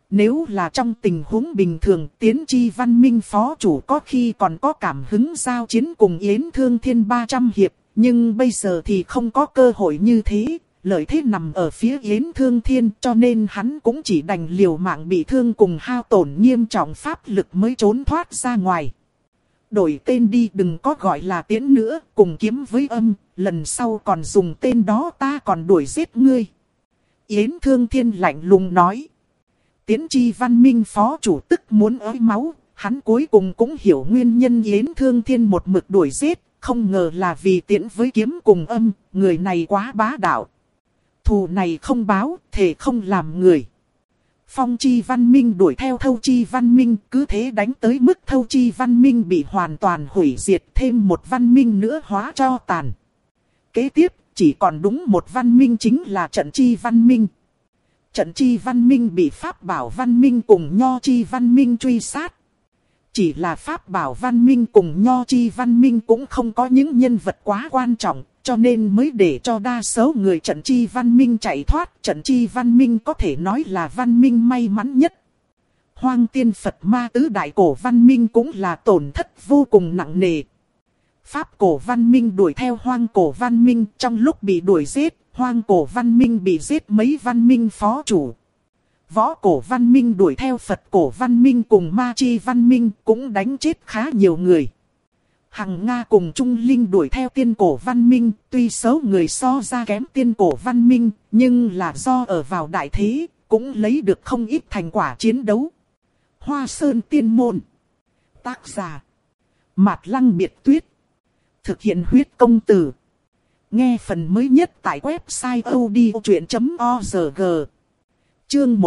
Nếu là trong tình huống bình thường, Tiến Chi Văn Minh phó chủ có khi còn có cảm hứng giao chiến cùng Yến Thương Thiên 300 hiệp, nhưng bây giờ thì không có cơ hội như thế. Lợi thế nằm ở phía Yến Thương Thiên, cho nên hắn cũng chỉ đành liều mạng bị thương cùng hao tổn nghiêm trọng pháp lực mới trốn thoát ra ngoài. Đổi tên đi, đừng có gọi là Tiễn nữa, cùng kiếm với âm, lần sau còn dùng tên đó ta còn đuổi giết ngươi. Yến Thương Thiên lạnh lùng nói. Tiến Chi Văn Minh phó chủ tức muốn ới máu, hắn cuối cùng cũng hiểu nguyên nhân Yến Thương Thiên một mực đuổi giết, không ngờ là vì tiễn với kiếm cùng âm, người này quá bá đạo. Thù này không báo, thể không làm người. Phong Chi Văn Minh đuổi theo Thâu Chi Văn Minh, cứ thế đánh tới mức Thâu Chi Văn Minh bị hoàn toàn hủy diệt, thêm một văn minh nữa hóa cho tàn. Kế tiếp, chỉ còn đúng một văn minh chính là Trận Chi Văn Minh. Trận Chi Văn Minh bị Pháp Bảo Văn Minh cùng Nho Chi Văn Minh truy sát. Chỉ là Pháp Bảo Văn Minh cùng Nho Chi Văn Minh cũng không có những nhân vật quá quan trọng, cho nên mới để cho đa số người Trận Chi Văn Minh chạy thoát. Trận Chi Văn Minh có thể nói là văn minh may mắn nhất. Hoang Tiên Phật Ma Tứ Đại Cổ Văn Minh cũng là tổn thất vô cùng nặng nề. Pháp Cổ Văn Minh đuổi theo Hoang Cổ Văn Minh, trong lúc bị đuổi giết, Hoang Cổ Văn Minh bị giết mấy văn minh phó chủ. Võ Cổ Văn Minh đuổi theo Phật Cổ Văn Minh cùng Ma Chi Văn Minh cũng đánh chết khá nhiều người. Hằng Nga cùng Trung Linh đuổi theo Tiên Cổ Văn Minh, tuy số người so ra kém Tiên Cổ Văn Minh, nhưng là do ở vào đại thế, cũng lấy được không ít thành quả chiến đấu. Hoa Sơn Tiên Môn. Tác giả Mạt Lăng Biệt Tuyết. Thực hiện huyết công từ. Nghe phần mới nhất tại website odchuyện.org. Chương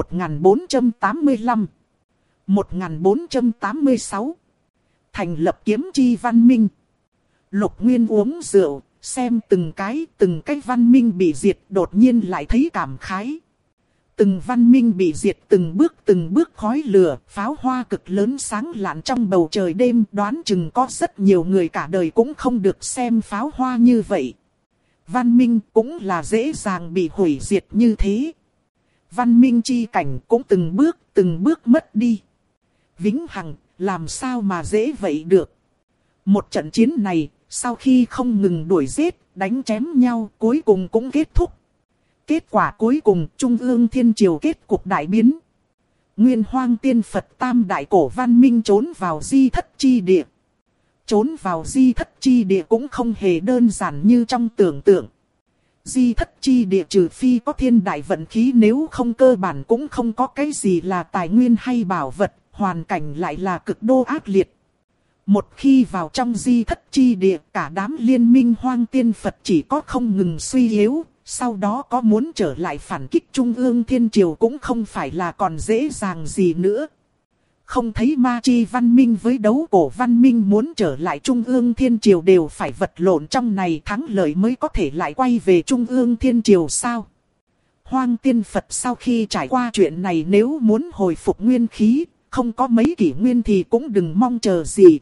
1485 1486 Thành lập Kiếm Chi Văn Minh. Lục Nguyên uống rượu, xem từng cái văn minh bị diệt, đột nhiên lại thấy cảm khái. Từng văn minh bị diệt từng bước khói lửa, pháo hoa cực lớn sáng lạn trong bầu trời đêm, đoán chừng có rất nhiều người cả đời cũng không được xem pháo hoa như vậy. Văn minh cũng là dễ dàng bị hủy diệt như thế. Văn minh chi cảnh cũng từng bước mất đi. Vĩnh hằng, làm sao mà dễ vậy được. Một trận chiến này, sau khi không ngừng đuổi giết, đánh chém nhau, cuối cùng cũng kết thúc. Kết quả cuối cùng, Trung ương Thiên Triều kết cục đại biến. Nguyên Hoang Tiên Phật Tam Đại Cổ Văn Minh trốn vào Di Thất Chi Địa. Trốn vào Di Thất Chi Địa cũng không hề đơn giản như trong tưởng tượng. Di Thất Chi Địa trừ phi có thiên đại vận khí, nếu không cơ bản cũng không có cái gì là tài nguyên hay bảo vật, hoàn cảnh lại là cực đô ác liệt. Một khi vào trong Di Thất Chi Địa, cả đám liên minh Hoang Tiên Phật chỉ có không ngừng suy yếu, sau đó có muốn trở lại phản kích Trung ương Thiên Triều cũng không phải là còn dễ dàng gì nữa. Không thấy Ma Chi Văn Minh với Đấu Cổ Văn Minh muốn trở lại Trung ương Thiên Triều đều phải vật lộn trong này, thắng lợi mới có thể lại quay về Trung ương Thiên Triều sao? Hoang Tiên Phật sau khi trải qua chuyện này nếu muốn hồi phục nguyên khí, không có mấy kỷ nguyên thì cũng đừng mong chờ gì.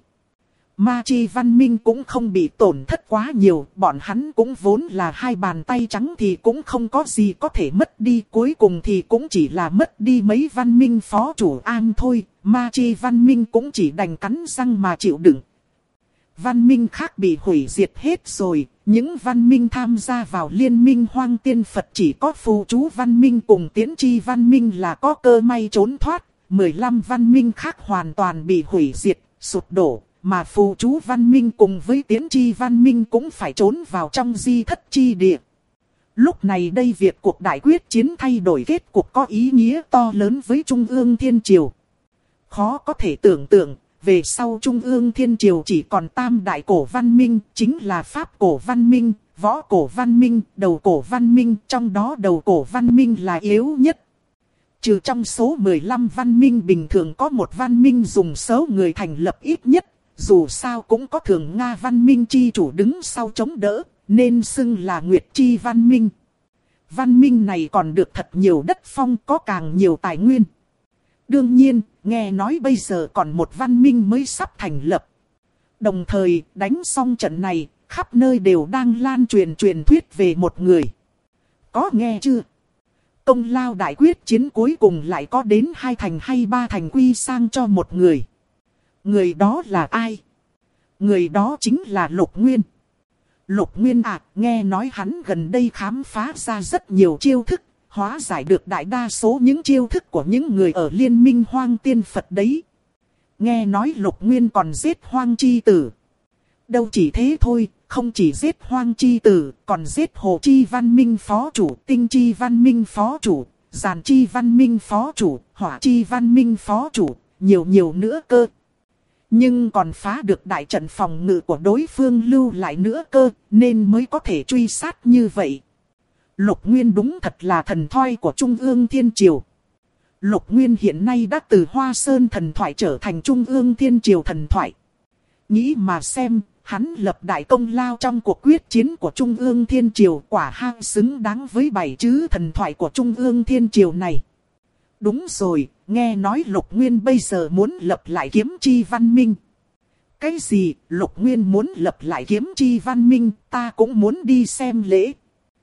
Ma Chi Văn Minh cũng không bị tổn thất quá nhiều, bọn hắn cũng vốn là hai bàn tay trắng thì cũng không có gì có thể mất đi, cuối cùng thì cũng chỉ là mất đi mấy văn minh phó chủ an thôi, Ma Chi Văn Minh cũng chỉ đành cắn răng mà chịu đựng. Văn minh khác bị hủy diệt hết rồi, những văn minh tham gia vào liên minh Hoang Tiên Phật chỉ có Phù Chú Văn Minh cùng Tiễn Chi Văn Minh là có cơ may trốn thoát, 15 văn minh khác hoàn toàn bị hủy diệt, sụp đổ. Mà Phù Chú Văn Minh cùng với Tiễn Chi Văn Minh cũng phải trốn vào trong Di Thất Chi Địa. Lúc này đây việc cuộc đại quyết chiến thay đổi kết cục có ý nghĩa to lớn với Trung ương Thiên Triều. Khó có thể tưởng tượng, về sau Trung ương Thiên Triều chỉ còn Tam Đại Cổ Văn Minh, chính là Pháp Cổ Văn Minh, Võ Cổ Văn Minh, Đầu Cổ Văn Minh, trong đó Đầu Cổ Văn Minh là yếu nhất. Trừ trong số 15 văn minh bình thường có một văn minh dùng số người thành lập ít nhất. Dù sao cũng có Thường Nga Văn Minh chi chủ đứng sau chống đỡ, nên xưng là Nguyệt Chi Văn Minh. Văn minh này còn được thật nhiều đất phong, có càng nhiều tài nguyên. Đương nhiên, nghe nói bây giờ còn một văn minh mới sắp thành lập. Đồng thời, đánh xong trận này, khắp nơi đều đang lan truyền truyền thuyết về một người. Có nghe chưa? Công lao đại quyết chiến cuối cùng lại có đến 2 thành hay 3 thành quy sang cho một người. Người đó là ai? Người đó chính là Lục Nguyên. Lục Nguyên à, nghe nói hắn gần đây khám phá ra rất nhiều chiêu thức, hóa giải được đại đa số những chiêu thức của những người ở Liên minh Hoang Tiên Phật đấy. Nghe nói Lục Nguyên còn giết Hoang Chi Tử. Đâu chỉ thế thôi, không chỉ giết Hoang Chi Tử, còn giết Hồ Chi Văn Minh Phó Chủ, Tinh Chi Văn Minh Phó Chủ, Giàn Chi Văn Minh Phó Chủ, Hỏa Chi Văn Minh Phó Chủ, nhiều nữa cơ. Nhưng còn phá được đại trận phòng ngự của đối phương lưu lại nữa cơ, nên mới có thể truy sát như vậy. Lục Nguyên đúng thật là thần thoại của Trung ương Thiên Triều. Lục Nguyên hiện nay đã từ Hoa Sơn thần thoại trở thành Trung ương Thiên Triều thần thoại. Nghĩ mà xem, hắn lập đại công lao trong cuộc quyết chiến của Trung ương Thiên Triều, quả hang xứng đáng với 7 chữ thần thoại của Trung ương Thiên Triều này. Đúng rồi, nghe nói Lục Nguyên bây giờ muốn lập lại Kiếm Chi Văn Minh. Cái gì, Lục Nguyên muốn lập lại Kiếm Chi Văn Minh, ta cũng muốn đi xem lễ.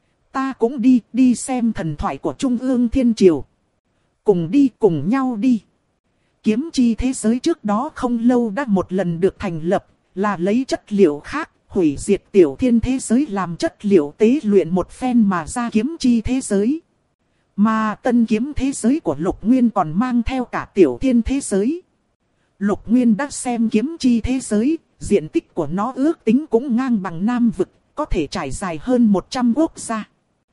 Ta cũng đi xem thần thoại của Trung ương Thiên Triều. Cùng đi, cùng nhau đi. Kiếm Chi thế giới trước đó không lâu đã một lần được thành lập, là lấy chất liệu khác, hủy diệt tiểu thiên thế giới làm chất liệu tế luyện một phen mà ra Kiếm Chi thế giới. Mà tân kiếm thế giới của Lục Nguyên còn mang theo cả tiểu thiên thế giới. Lục Nguyên đã xem Kiếm Chi thế giới, diện tích của nó ước tính cũng ngang bằng Nam Vực, có thể trải dài hơn 100 quốc gia.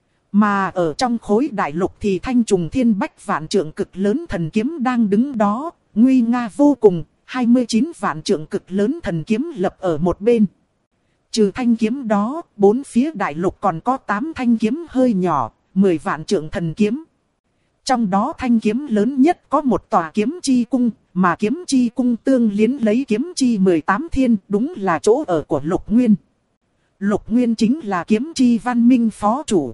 Mà ở trong khối đại lục thì thanh trùng thiên bách vạn trượng cực lớn thần kiếm đang đứng đó, nguy nga vô cùng, 29 vạn trượng cực lớn thần kiếm lập ở một bên. Trừ thanh kiếm đó, 4 phía đại lục còn có 8 thanh kiếm hơi nhỏ, 10 vạn trượng thần kiếm. Trong đó thanh kiếm lớn nhất có một tòa kiếm chi cung, mà kiếm chi cung tương liên lấy kiếm chi 18 thiên, đúng là chỗ ở của Lục Nguyên. Lục Nguyên chính là Kiếm Chi Văn Minh Phó Chủ.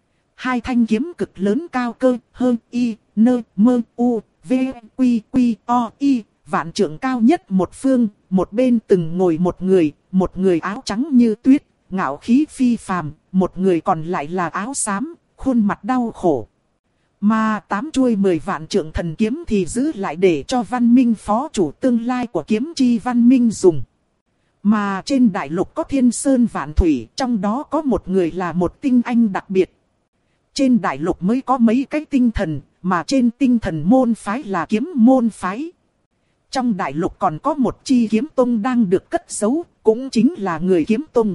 2 thanh kiếm cực lớn cao cơ, hơn y, nơ, mơ, u, v, quy, quy, o, y, vạn trượng cao nhất một phương, một bên từng ngồi một người áo trắng như tuyết, ngạo khí phi phàm, một người còn lại là áo xám, khuôn mặt đau khổ. Mà 8 chuôi 10 vạn trượng thần kiếm thì giữ lại để cho Văn Minh Phó Chủ tương lai của Kiếm Chi Văn Minh dùng. Mà trên đại lục có thiên sơn vạn thủy, trong đó có một người là một tinh anh đặc biệt. Trên đại lục mới có mấy cái tinh thần, mà trên tinh thần môn phái là kiếm môn phái. Trong đại lục còn có một chi kiếm tông đang được cất giấu, cũng chính là người kiếm tông.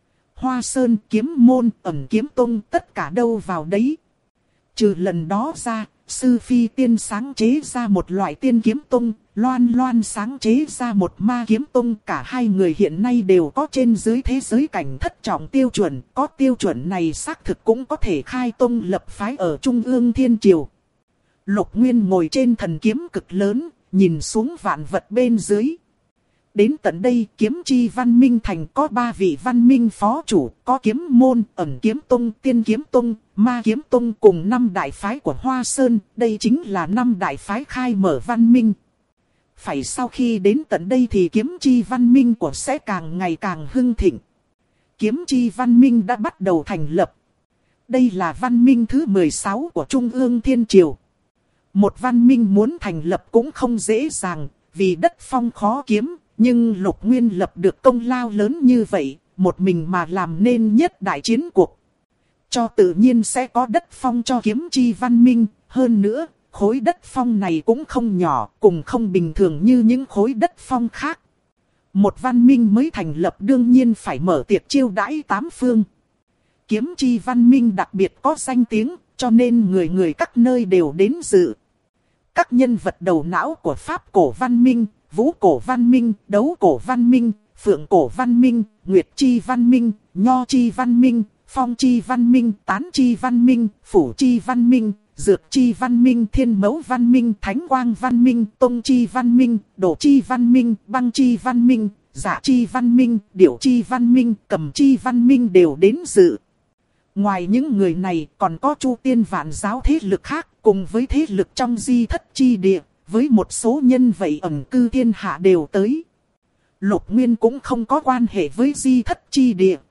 Hoa Sơn kiếm môn, ẩn kiếm tông, tất cả đâu vào đấy. Trừ lần đó ra, Sư Phi Tiên sáng chế ra một loại tiên kiếm tông, Loan Loan sáng chế ra một ma kiếm tông. Cả hai người hiện nay đều có trên dưới thế giới cảnh thất trọng tiêu chuẩn. Có tiêu chuẩn này xác thực cũng có thể khai tông lập phái ở Trung ương Thiên Triều. Lục Nguyên ngồi trên thần kiếm cực lớn, nhìn xuống vạn vật bên dưới. Đến tận đây Kiếm Chi Văn Minh Thành có 3 vị văn minh phó chủ, có kiếm môn, ẩn kiếm tông, tiên kiếm tông, ma kiếm tông cùng 5 đại phái của Hoa Sơn. Đây chính là 5 đại phái khai mở văn minh. Phải sau khi đến tận đây thì Kiếm Chi Văn Minh của sẽ càng ngày càng hưng thịnh. Kiếm Chi Văn Minh đã bắt đầu thành lập. Đây là văn minh thứ 16 của Trung ương Thiên Triều. Một văn minh muốn thành lập cũng không dễ dàng, vì đất phong khó kiếm. Nhưng Lục Nguyên lập được công lao lớn như vậy, một mình mà làm nên nhất đại chiến cuộc. Cho tự nhiên sẽ có đất phong cho Kiếm Chi Văn Minh, hơn nữa, khối đất phong này cũng không nhỏ, cùng không bình thường như những khối đất phong khác. Một văn minh mới thành lập đương nhiên phải mở tiệc chiêu đãi 8 phương. Kiếm Chi Văn Minh đặc biệt có danh tiếng, cho nên người người các nơi đều đến dự. Các nhân vật đầu não của Pháp cổ văn minh, Vũ cổ văn minh, Đấu cổ văn minh, Phượng cổ văn minh, Nguyệt chi văn minh, Nho chi văn minh, Phong chi văn minh, Tán chi văn minh, Phủ chi văn minh, Dược chi văn minh, Thiên mẫu văn minh, Thánh quang văn minh, Tông chi văn minh, Đổ chi văn minh, Băng chi văn minh, Dạ chi văn minh, Điểu chi văn minh, Cầm chi văn minh đều đến dự. Ngoài những người này còn có Chu Tiên Vạn giáo thế lực khác cùng với thế lực trong Di Thất chi địa. Với một số nhân vậy ẩn cư thiên hạ đều tới. Lục Nguyên cũng không có quan hệ với Di Thất chi địa,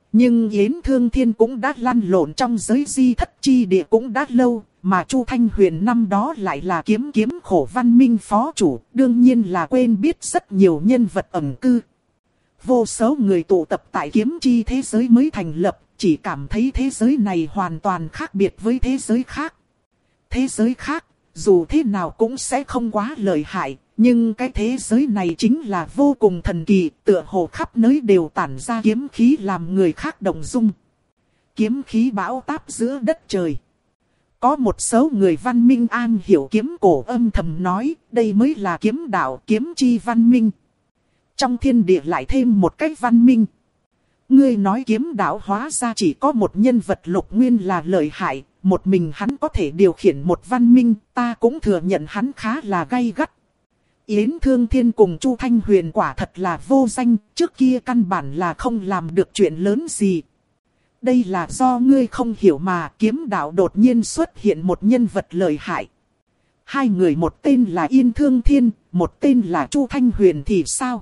Nhưng Yến Thương Thiên cũng đã lăn lộn trong giới di thất chi địa cũng đã lâu, mà Chu Thanh Huyền năm đó lại là kiếm khổ văn minh phó chủ, đương nhiên là quên biết rất nhiều nhân vật ẩn cư. Vô số người tụ tập tại kiếm chi thế giới mới thành lập, chỉ cảm thấy thế giới này hoàn toàn khác biệt với thế giới khác. Thế giới khác, dù thế nào cũng sẽ không quá lợi hại, nhưng cái thế giới này chính là vô cùng thần kỳ, tựa hồ khắp nơi đều tản ra kiếm khí làm người khác động dung. Kiếm khí bão táp giữa đất trời. Có một số người văn minh an hiểu kiếm cổ âm thầm nói, đây mới là kiếm đạo, kiếm chi văn minh. Trong thiên địa lại thêm một cách văn minh. Ngươi nói kiếm đạo hóa ra chỉ có một nhân vật Lục Nguyên là lợi hại, một mình hắn có thể điều khiển một văn minh, ta cũng thừa nhận hắn khá là gay gắt. Yến Thương Thiên cùng Chu Thanh Huyền quả thật là vô danh, trước kia căn bản là không làm được chuyện lớn gì. Đây là do ngươi không hiểu mà kiếm đạo đột nhiên xuất hiện một nhân vật lợi hại. Hai người một tên là Yến Thương Thiên, một tên là Chu Thanh Huyền thì sao?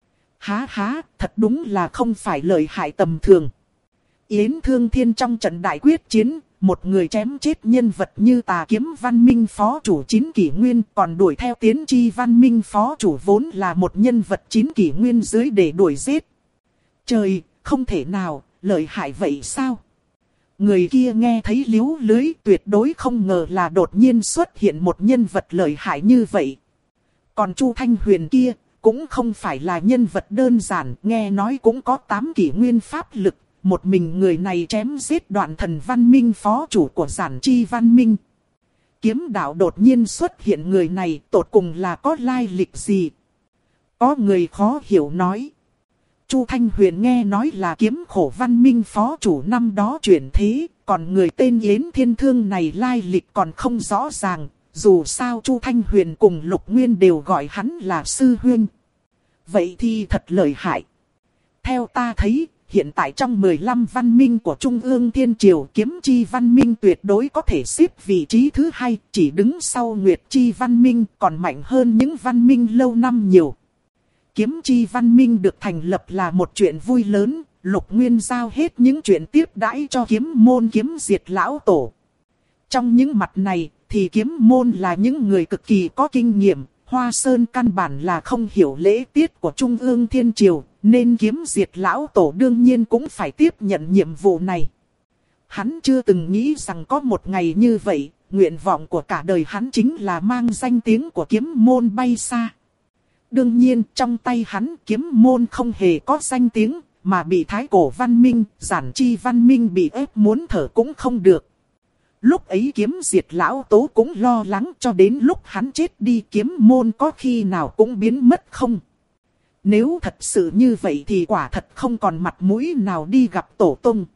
Há, thật đúng là không phải lợi hại tầm thường. Yến Thương Thiên trong trận đại quyết chiến, một người chém chết nhân vật như Tà Kiếm Văn Minh phó chủ 9 kỷ nguyên, còn đuổi theo Tiến Chi Văn Minh phó chủ vốn là một nhân vật 9 kỷ nguyên dưới để đuổi giết. Trời, không thể nào, lợi hại vậy sao? Người kia nghe thấy liếu lưới, tuyệt đối không ngờ là đột nhiên xuất hiện một nhân vật lợi hại như vậy. Còn Chu Thanh Huyền kia, cũng không phải là nhân vật đơn giản, nghe nói cũng có 8 kỷ nguyên pháp lực. Một mình người này chém giết Đoạn Thần Văn Minh phó chủ của Giản Chi Văn Minh. Kiếm đạo đột nhiên xuất hiện người này tột cùng là có lai lịch gì? Có người khó hiểu nói. Chu Thanh Huyền nghe nói là kiếm khổ Văn Minh phó chủ năm đó chuyển thế, còn người tên Yến Thiên Thương này lai lịch còn không rõ ràng. Dù sao Chu Thanh Huyền cùng Lục Nguyên đều gọi hắn là sư huynh. Vậy thì thật lợi hại. Theo ta thấy, hiện tại trong 15 văn minh của Trung ương Thiên Triều, kiếm chi văn minh tuyệt đối có thể xếp vị trí thứ hai, chỉ đứng sau Nguyệt chi văn minh, còn mạnh hơn những văn minh lâu năm nhiều. Kiếm chi văn minh được thành lập là một chuyện vui lớn, Lục Nguyên giao hết những chuyện tiếp đãi cho kiếm môn kiếm diệt lão tổ. Trong những mặt này, thì kiếm môn là những người cực kỳ có kinh nghiệm, Hoa Sơn căn bản là không hiểu lễ tiết của Trung ương Thiên Triều, nên kiếm diệt lão tổ đương nhiên cũng phải tiếp nhận nhiệm vụ này. Hắn chưa từng nghĩ rằng có một ngày như vậy, nguyện vọng của cả đời hắn chính là mang danh tiếng của kiếm môn bay xa. Đương nhiên trong tay hắn kiếm môn không hề có danh tiếng, mà bị Thái Cổ Văn Minh, Giản Chi Văn Minh bị ép muốn thở cũng không được. Lúc ấy kiếm diệt lão tố cũng lo lắng cho đến lúc hắn chết đi kiếm môn có khi nào cũng biến mất không. Nếu thật sự như vậy thì quả thật không còn mặt mũi nào đi gặp tổ tông.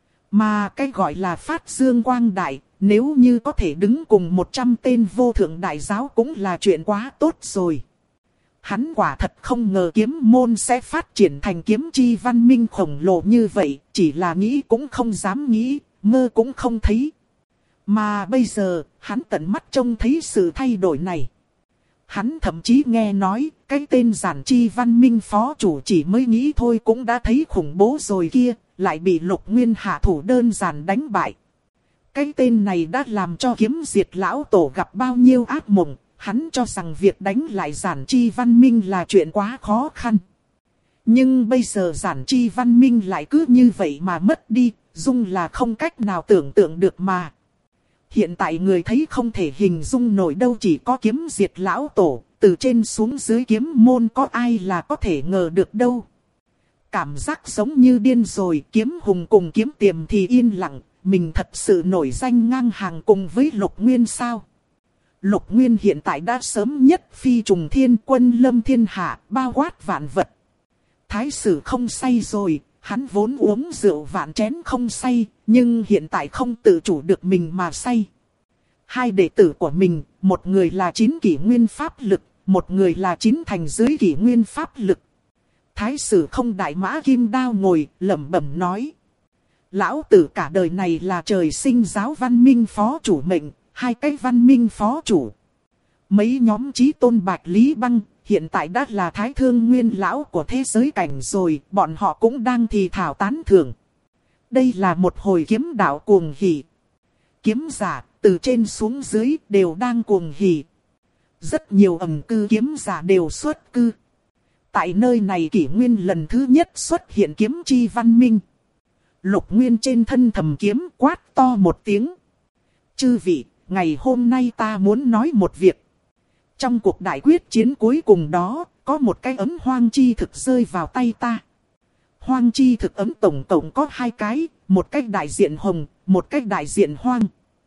Mà cái gọi là phát dương quang đại, nếu như có thể đứng cùng 100 tên vô thượng đại giáo cũng là chuyện quá tốt rồi. Hắn quả thật không ngờ kiếm môn sẽ phát triển thành kiếm chi văn minh khổng lồ như vậy, chỉ là nghĩ cũng không dám nghĩ, mơ cũng không thấy. Mà bây giờ, hắn tận mắt trông thấy sự thay đổi này. Hắn thậm chí nghe nói, cái tên Giản Chi Văn Minh phó chủ chỉ mới nghĩ thôi cũng đã thấy khủng bố rồi kia, lại bị Lục Nguyên hạ thủ đơn giản đánh bại. Cái tên này đã làm cho kiếm diệt lão tổ gặp bao nhiêu ác mộng, hắn cho rằng việc đánh lại Giản Chi Văn Minh là chuyện quá khó khăn. Nhưng bây giờ Giản Chi Văn Minh lại cứ như vậy mà mất đi, dung là không cách nào tưởng tượng được mà. Hiện tại người thấy không thể hình dung nổi đâu, chỉ có kiếm diệt lão tổ, từ trên xuống dưới kiếm môn có ai là có thể ngờ được đâu. Cảm giác giống như điên rồi, kiếm hùng cùng kiếm tiềm thì yên lặng, mình thật sự nổi danh ngang hàng cùng với Lục Nguyên sao? Lục Nguyên hiện tại đã sớm nhất phi trùng thiên quân lâm thiên hạ, bao quát vạn vật. Thái sử không say rồi. Hắn vốn uống rượu vạn chén không say, nhưng hiện tại không tự chủ được mình mà say. Hai đệ tử của mình, một người là 9 kỷ nguyên pháp lực, một người là 9 thành dưới kỷ nguyên pháp lực. Thái sử không đại mã kim đao ngồi, lẩm bẩm nói. Lão tử cả đời này là trời sinh giáo văn minh phó chủ mệnh, hai cái văn minh phó chủ. Mấy nhóm Chí Tôn Bạch Lý Băng, hiện tại đã là Thái Thương Nguyên lão của thế giới cảnh rồi, bọn họ cũng đang thì thảo tán thưởng. Đây là một hồi kiếm đạo cuồng hỉ. Kiếm giả, từ trên xuống dưới đều đang cuồng hỉ. Rất nhiều ẩn cư kiếm giả đều xuất cư. Tại nơi này kỷ nguyên lần thứ nhất xuất hiện kiếm chi văn minh. Lục Nguyên trên thân thầm kiếm quát to một tiếng. Chư vị, ngày hôm nay ta muốn nói một việc. Trong cuộc đại quyết chiến cuối cùng đó, có một cái ấm hoang chi thực rơi vào tay ta. Hoang chi thực ấm tổng cộng có 2 cái, một cái đại diện hồng, một cái đại diện hoang.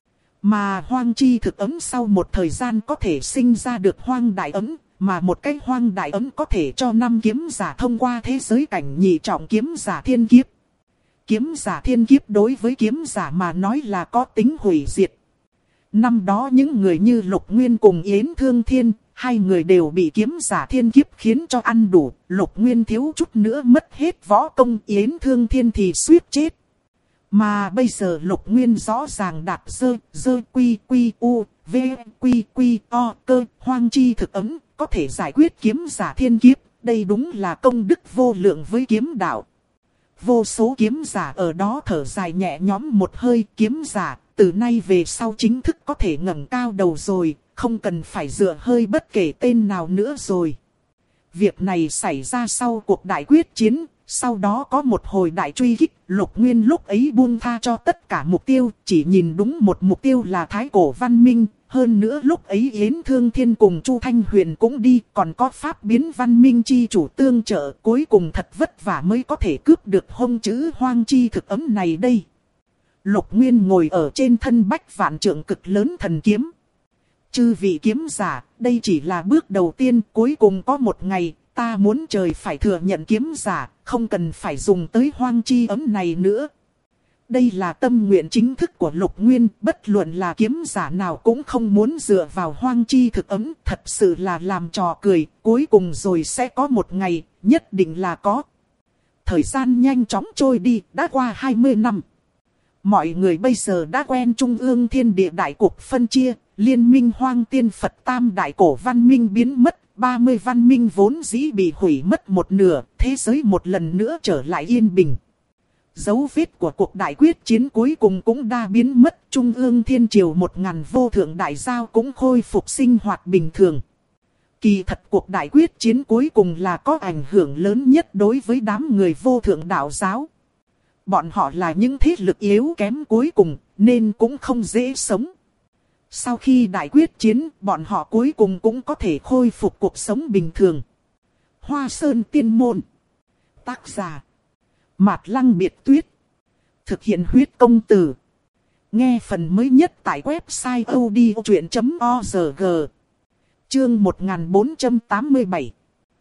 Mà hoang chi thực ấm sau một thời gian có thể sinh ra được hoang đại ấm, mà một cái hoang đại ấm có thể cho 5 kiếm giả thông qua thế giới cảnh nhị trọng kiếm giả thiên kiếp. Kiếm giả thiên kiếp đối với kiếm giả mà nói là có tính hủy diệt. Năm đó những người như Lục Nguyên cùng Yến Thương Thiên, 2 người đều bị kiếm giả thiên kiếp khiến cho ăn đủ. Lục Nguyên thiếu chút nữa mất hết võ công, Yến Thương Thiên thì suýt chết. Mà bây giờ Lục Nguyên rõ ràng đạt dơ quy quy u, v quy quy o cơ, hoang chi thực ấm, có thể giải quyết kiếm giả thiên kiếp. Đây đúng là công đức vô lượng với kiếm đạo. Vô số kiếm giả ở đó thở dài nhẹ nhõm một hơi. Kiếm giả, từ nay về sau chính thức có thể ngẩng cao đầu rồi, không cần phải dựa hơi bất kể tên nào nữa rồi. Việc này xảy ra sau cuộc đại quyết chiến, sau đó có một hồi đại truy kích. Lục Nguyên lúc ấy buông tha cho tất cả mục tiêu, chỉ nhìn đúng một mục tiêu là Thái Cổ Văn Minh. Hơn nữa lúc ấy Yến Thương Thiên cùng Chu Thanh Huyền cũng đi, còn có pháp biến văn minh chi chủ tương trợ, cuối cùng thật vất vả mới có thể cướp được hông chữ hoang chi thực ấm này đây. Lục Nguyên ngồi ở trên thân bách vạn trượng cực lớn thần kiếm. Chư vị kiếm giả, đây chỉ là bước đầu tiên, cuối cùng có một ngày, ta muốn trời phải thừa nhận kiếm giả, không cần phải dùng tới hoang chi ấm này nữa. Đây là tâm nguyện chính thức của Lục Nguyên, bất luận là kiếm giả nào cũng không muốn dựa vào hoang chi thực ấm, thật sự là làm trò cười, cuối cùng rồi sẽ có một ngày, nhất định là có. Thời gian nhanh chóng trôi đi, đã qua 20 năm. Mọi người bây giờ đã quen Trung ương thiên địa đại cục phân chia, liên minh hoang tiên Phật tam đại cổ văn minh biến mất, 30 văn minh vốn dĩ bị hủy mất một nửa, thế giới một lần nữa trở lại yên bình. Dấu vết của cuộc đại quyết chiến cuối cùng cũng đã biến mất, Trung ương thiên triều 1000 vô thượng đại giao cũng khôi phục sinh hoạt bình thường. Kỳ thật cuộc đại quyết chiến cuối cùng là có ảnh hưởng lớn nhất đối với đám người vô thượng đạo giáo. Bọn họ là những thế lực yếu kém cuối cùng, nên cũng không dễ sống. Sau khi đại quyết chiến, bọn họ cuối cùng cũng có thể khôi phục cuộc sống bình thường. Hoa Sơn Tiên Môn. Tác giả Mạt Lăng Biệt Tuyết. Thực hiện huyết công từ. Nghe phần mới nhất tại website odchuyện.org. Chương 1487.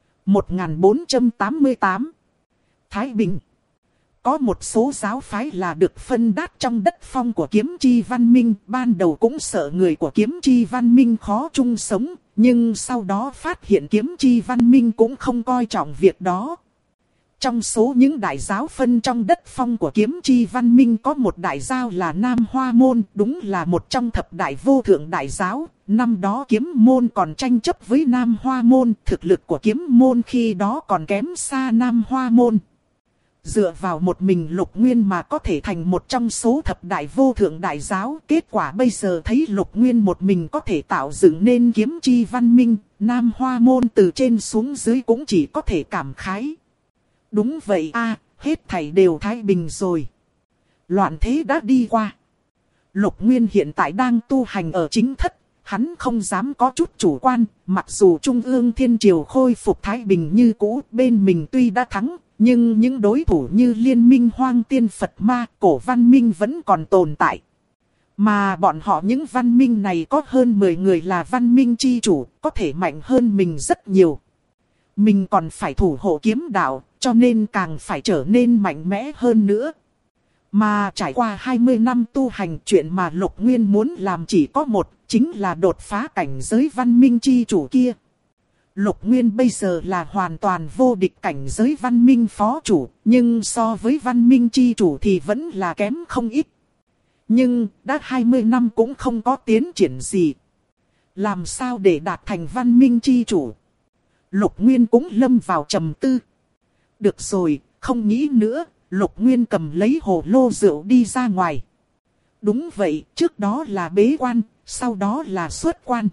1488. Thái Bình. Có một số giáo phái là được phân đát trong đất phong của kiếm chi văn minh, ban đầu cũng sợ người của kiếm chi văn minh khó chung sống, nhưng sau đó phát hiện kiếm chi văn minh cũng không coi trọng việc đó. Trong số những đại giáo phân trong đất phong của kiếm chi văn minh có một đại giáo là Nam Hoa Môn, đúng là một trong thập đại vô thượng đại giáo. Năm đó kiếm môn còn tranh chấp với Nam Hoa Môn, thực lực của kiếm môn khi đó còn kém xa Nam Hoa Môn. Dựa vào một mình Lục Nguyên mà có thể thành một trong số thập đại vô thượng đại giáo. Kết quả bây giờ thấy Lục Nguyên một mình có thể tạo dựng nên kiếm chi văn minh, Nam Hoa Môn từ trên xuống dưới cũng chỉ có thể cảm khái. Đúng vậy a, hết thảy đều thái bình rồi. Loạn thế đã đi qua. Lục Nguyên hiện tại đang tu hành ở chính thất, hắn không dám có chút chủ quan, mặc dù Trung ương thiên triều khôi phục thái bình như cũ, bên mình tuy đã thắng, nhưng những đối thủ như liên minh hoang tiên Phật ma, cổ văn minh vẫn còn tồn tại. Mà bọn họ những văn minh này có hơn 10 người là văn minh chi chủ, có thể mạnh hơn mình rất nhiều. Mình còn phải thủ hộ kiếm đạo, cho nên càng phải trở nên mạnh mẽ hơn nữa. Mà trải qua 20 năm tu hành, chuyện mà Lục Nguyên muốn làm chỉ có một, chính là đột phá cảnh giới văn minh chi chủ kia. Lục Nguyên bây giờ là hoàn toàn vô địch cảnh giới văn minh phó chủ, nhưng so với văn minh chi chủ thì vẫn là kém không ít. Nhưng đã 20 năm cũng không có tiến triển gì. Làm sao để đạt thành văn minh chi chủ? Lục Nguyên cũng lâm vào trầm tư. Được rồi, không nghĩ nữa, Lục Nguyên cầm lấy hồ lô rượu đi ra ngoài. Đúng vậy, trước đó là bế quan, sau đó là xuất quan.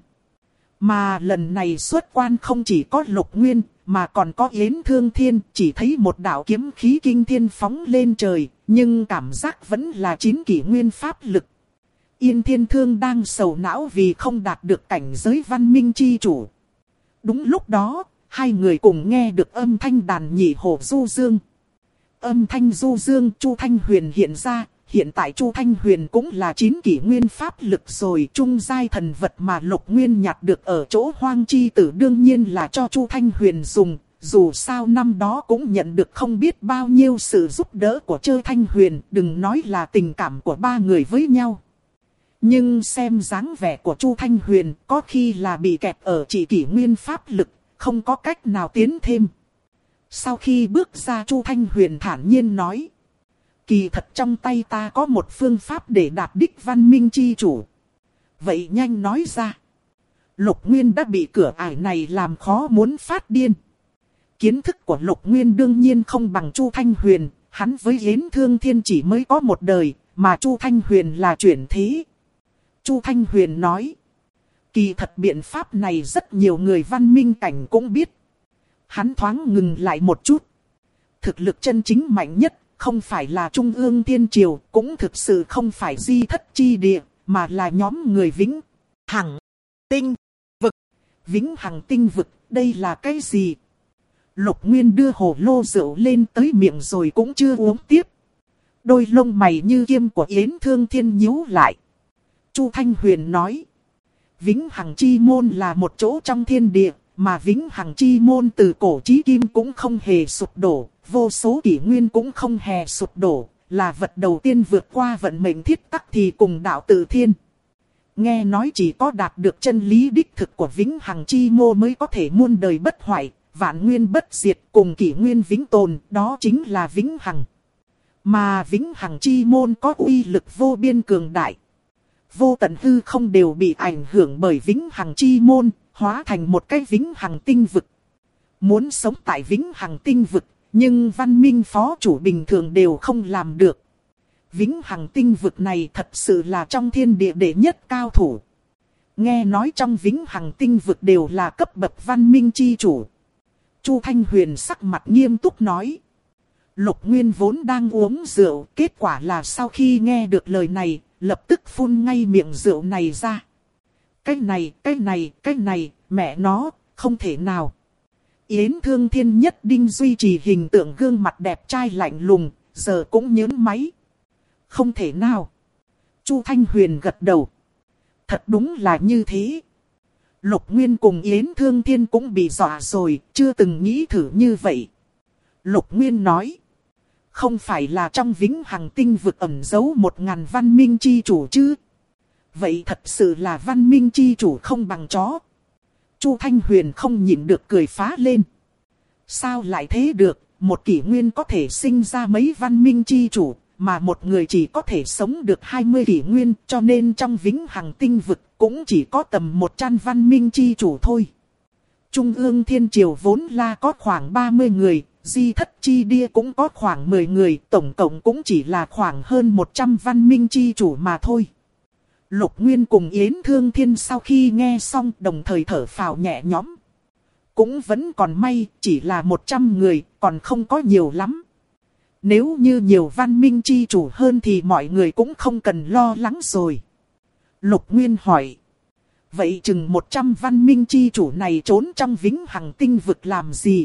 Mà lần này xuất quan không chỉ có Lục Nguyên, mà còn có Yến Thương Thiên, chỉ thấy một đạo kiếm khí kinh thiên phóng lên trời, nhưng cảm giác vẫn là 9 kỷ nguyên pháp lực. Yên Thiên Thương đang sầu não vì không đạt được cảnh giới văn minh chi chủ. Đúng lúc đó, hai người cùng nghe được âm thanh đàn nhị hồ du dương. Âm thanh du dương, Chu Thanh Huyền hiện ra. Hiện tại Chu Thanh Huyền cũng là 9 kỷ nguyên pháp lực rồi. Trung giai thần vật mà Lục Nguyên nhặt được ở chỗ Hoang Chi Tử đương nhiên là cho Chu Thanh Huyền dùng. Dù sao năm đó cũng nhận được không biết bao nhiêu sự giúp đỡ của Chơ Thanh Huyền. Đừng nói là tình cảm của ba người với nhau. Nhưng xem dáng vẻ của Chu Thanh Huyền có khi là bị kẹt ở chỉ kỷ nguyên pháp lực, không có cách nào tiến thêm. Sau khi bước ra, Chu Thanh Huyền thản nhiên nói. Kỳ thật trong tay ta có một phương pháp để đạt đích văn minh chi chủ. Vậy nhanh nói ra. Lục Nguyên đã bị cửa ải này làm khó muốn phát điên. Kiến thức của Lục Nguyên đương nhiên không bằng Chu Thanh Huyền. Hắn với Yến Thương Thiên chỉ mới có một đời, mà Chu Thanh Huyền là chuyển thế. Chu Thanh Huyền nói. Kỳ thật biện pháp này rất nhiều người văn minh cảnh cũng biết. Hắn thoáng ngừng lại một chút. Thực lực chân chính mạnh nhất không phải là Trung ương Thiên Triều, cũng thực sự không phải Di Thất Chi Địa, mà là nhóm người Vĩnh Hằng Tinh Vực. Vĩnh Hằng Tinh Vực, đây là cái gì? Lục Nguyên đưa hồ lô rượu lên tới miệng rồi cũng chưa uống tiếp. Đôi lông mày như kiếm của Yến Thương Thiên nhíu lại. Chu Thanh Huyền nói. Vĩnh Hằng Chi Môn là một chỗ trong thiên địa, mà Vĩnh Hằng Chi Môn từ cổ chí kim cũng không hề sụp đổ, vô số kỷ nguyên cũng không hề sụp đổ, là vật đầu tiên vượt qua vận mệnh thiết tắc thì cùng đạo tự thiên. Nghe nói chỉ có đạt được chân lý đích thực của Vĩnh Hằng Chi Môn mới có thể muôn đời bất hoại, vạn nguyên bất diệt, cùng kỷ nguyên vĩnh tồn, đó chính là Vĩnh Hằng. Mà Vĩnh Hằng Chi Môn có uy lực vô biên cường đại. Vô tận hư không đều bị ảnh hưởng bởi Vĩnh Hằng Chi Môn, hóa thành một cái Vĩnh Hằng Tinh Vực. Muốn sống tại Vĩnh Hằng Tinh Vực, nhưng văn minh phó chủ bình thường đều không làm được. Vĩnh Hằng Tinh Vực này thật sự là trong thiên địa đệ nhất cao thủ. Nghe nói trong Vĩnh Hằng Tinh Vực đều là cấp bậc văn minh chi chủ. Chu Thanh Huyền sắc mặt nghiêm túc nói. Lục Nguyên vốn đang uống rượu, kết quả là sau khi nghe được lời này, lập tức phun ngay miệng rượu này ra. Cái này, mẹ nó, không thể nào. Yến Thương Thiên nhất định duy trì hình tượng gương mặt đẹp trai lạnh lùng, giờ cũng nhớn máy. Không thể nào. Chu Thanh Huyền gật đầu. Thật đúng là như thế. Lục Nguyên cùng Yến Thương Thiên cũng bị dọa rồi, chưa từng nghĩ thử như vậy. Lục Nguyên nói. Không phải là trong Vĩnh Hằng Tinh Vực ẩn giấu 1000 văn minh chi chủ chứ? Vậy thật sự là văn minh chi chủ không bằng chó. Chu Thanh Huyền không nhịn được cười phá lên. Sao lại thế được, một kỷ nguyên có thể sinh ra mấy văn minh chi chủ, mà một người chỉ có thể sống được 20 kỷ nguyên, cho nên trong Vĩnh Hằng Tinh Vực cũng chỉ có tầm 100 văn minh chi chủ thôi. Trung ương Thiên Triều vốn là có khoảng 30 người, Di Thất Chi Địa cũng có khoảng 10 người, tổng cộng cũng chỉ là khoảng hơn 100 văn minh chi chủ mà thôi. Lục Nguyên cùng Yến Thương Thiên sau khi nghe xong đồng thời thở phào nhẹ nhõm. Cũng vẫn còn may, chỉ là 100 người, còn không có nhiều lắm. Nếu như nhiều văn minh chi chủ hơn thì mọi người cũng không cần lo lắng rồi. Lục Nguyên hỏi. Vậy chừng 100 văn minh chi chủ này trốn trong Vĩnh Hằng Tinh Vực làm gì?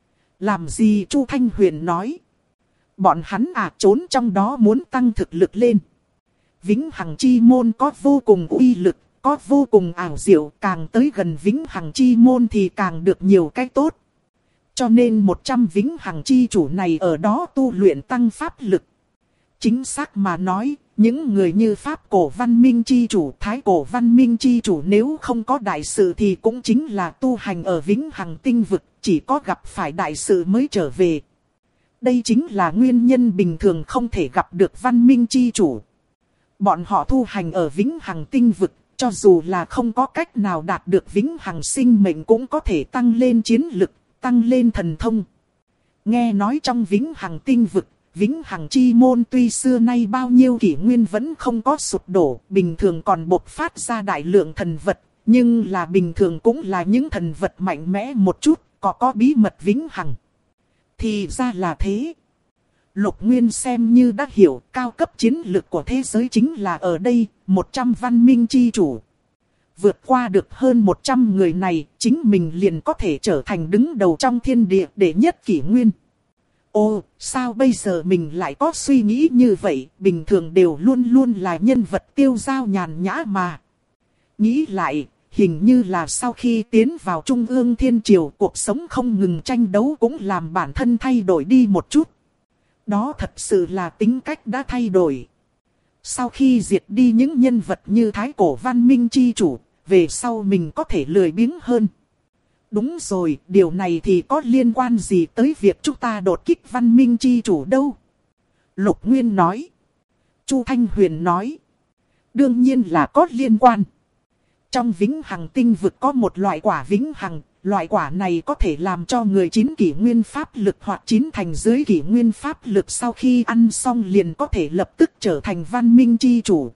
Làm gì? Chu Thanh Huyền nói. Bọn hắn trốn trong đó muốn tăng thực lực lên. Vĩnh Hằng Chi Môn có vô cùng uy lực, có vô cùng ảo diệu, càng tới gần Vĩnh Hằng Chi Môn thì càng được nhiều cái tốt. Cho nên 100 Vĩnh Hằng Chi chủ này ở đó tu luyện tăng pháp lực. Chính xác mà nói, những người như Pháp cổ văn minh chi chủ, Thái cổ văn minh chi chủ nếu không có đại sự thì cũng chính là tu hành ở Vĩnh Hằng Tinh Vực, chỉ có gặp phải đại sự mới trở về. Đây chính là nguyên nhân bình thường không thể gặp được văn minh chi chủ. Bọn họ tu hành ở Vĩnh Hằng Tinh Vực, cho dù là không có cách nào đạt được Vĩnh Hằng sinh mệnh cũng có thể tăng lên chiến lực, tăng lên thần thông. Nghe nói trong Vĩnh Hằng Tinh Vực, Vĩnh Hằng Chi Môn tuy xưa nay bao nhiêu kỷ nguyên vẫn không có sụp đổ, bình thường còn bộc phát ra đại lượng thần vật, nhưng là bình thường cũng là những thần vật mạnh mẽ một chút, có bí mật vĩnh hằng. Thì ra là thế. Lục Nguyên xem như đã hiểu, cao cấp chiến lược của thế giới chính là ở đây, 100 văn minh chi chủ. Vượt qua được hơn 100 người này, chính mình liền có thể trở thành đứng đầu trong thiên địa đệ nhất kỷ nguyên. Ồ, sao bây giờ mình lại có suy nghĩ như vậy, bình thường đều luôn luôn là nhân vật tiêu dao nhàn nhã mà. Nghĩ lại, hình như là sau khi tiến vào Trung ương Thiên Triều, cuộc sống không ngừng tranh đấu cũng làm bản thân thay đổi đi một chút. Đó thật sự là tính cách đã thay đổi. Sau khi diệt đi những nhân vật như Thái Cổ Văn Minh Chi Chủ, về sau mình có thể lười biếng hơn. Đúng rồi, điều này thì có liên quan gì tới việc chúng ta đột kích Văn Minh Chi Chủ đâu? Lục Nguyên nói. Chu Thanh Huyền nói. Đương nhiên là có liên quan. Trong Vĩnh Hằng tinh vực có một loại quả Vĩnh Hằng. Loại quả này có thể làm cho người 9 kỷ nguyên pháp lực hoặc 9 thành dưới kỷ nguyên pháp lực sau khi ăn xong liền có thể lập tức trở thành Văn Minh Chi Chủ.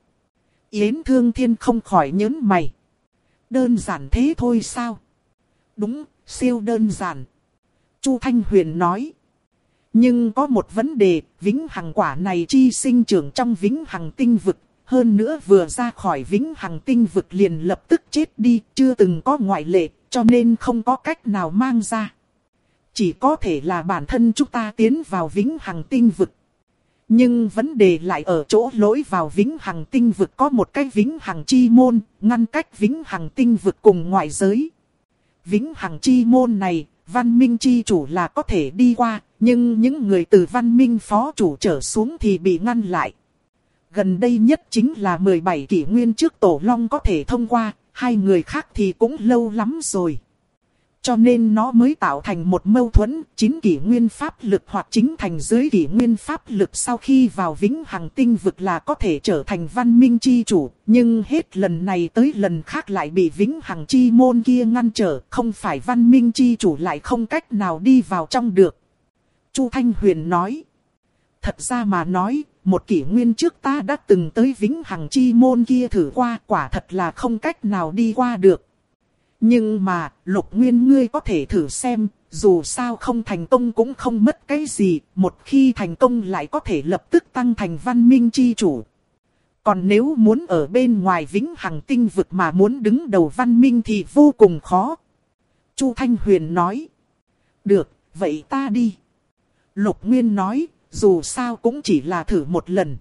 Yến Thương Thiên không khỏi nhớn mày. Đơn giản thế thôi sao? Đúng, siêu đơn giản. Chu Thanh Huyền nói. Nhưng có một vấn đề, Vĩnh Hằng quả này chi sinh trưởng trong Vĩnh Hằng tinh vực. Hơn nữa vừa ra khỏi Vĩnh Hằng tinh vực liền lập tức chết đi, chưa từng có ngoại lệ, cho nên không có cách nào mang ra. Chỉ có thể là bản thân chúng ta tiến vào Vĩnh Hằng tinh vực. Nhưng vấn đề lại ở chỗ lối vào Vĩnh Hằng tinh vực có một cái Vĩnh Hằng chi môn, ngăn cách Vĩnh Hằng tinh vực cùng ngoại giới. Vĩnh Hằng chi môn này, Văn Minh Chi Chủ là có thể đi qua, nhưng những người từ Văn Minh Phó Chủ trở xuống thì bị ngăn lại. Gần đây nhất chính là 17 kỷ nguyên trước Tổ Long có thể thông qua, hai người khác thì cũng lâu lắm rồi. Cho nên nó mới tạo thành một mâu thuẫn, 9 kỷ nguyên pháp lực hoặc chính thành dưới kỷ nguyên pháp lực sau khi vào Vĩnh Hằng tinh vực là có thể trở thành Văn Minh Chi Chủ, nhưng hết lần này tới lần khác lại bị Vĩnh Hằng Chi môn kia ngăn trở, không phải Văn Minh Chi Chủ lại không cách nào đi vào trong được. Chu Thanh Huyền nói. Thật ra mà nói, một kỷ nguyên trước ta đã từng tới Vĩnh Hằng Chi môn kia thử qua, quả thật là không cách nào đi qua được. Nhưng mà, Lục Nguyên ngươi có thể thử xem, dù sao không thành công cũng không mất cái gì, một khi thành công lại có thể lập tức tăng thành Văn Minh Chi Chủ. Còn nếu muốn ở bên ngoài Vĩnh Hằng tinh vực mà muốn đứng đầu Văn Minh thì vô cùng khó. Chu Thanh Huyền nói. Được, vậy ta đi. Lục Nguyên nói, dù sao cũng chỉ là thử một lần.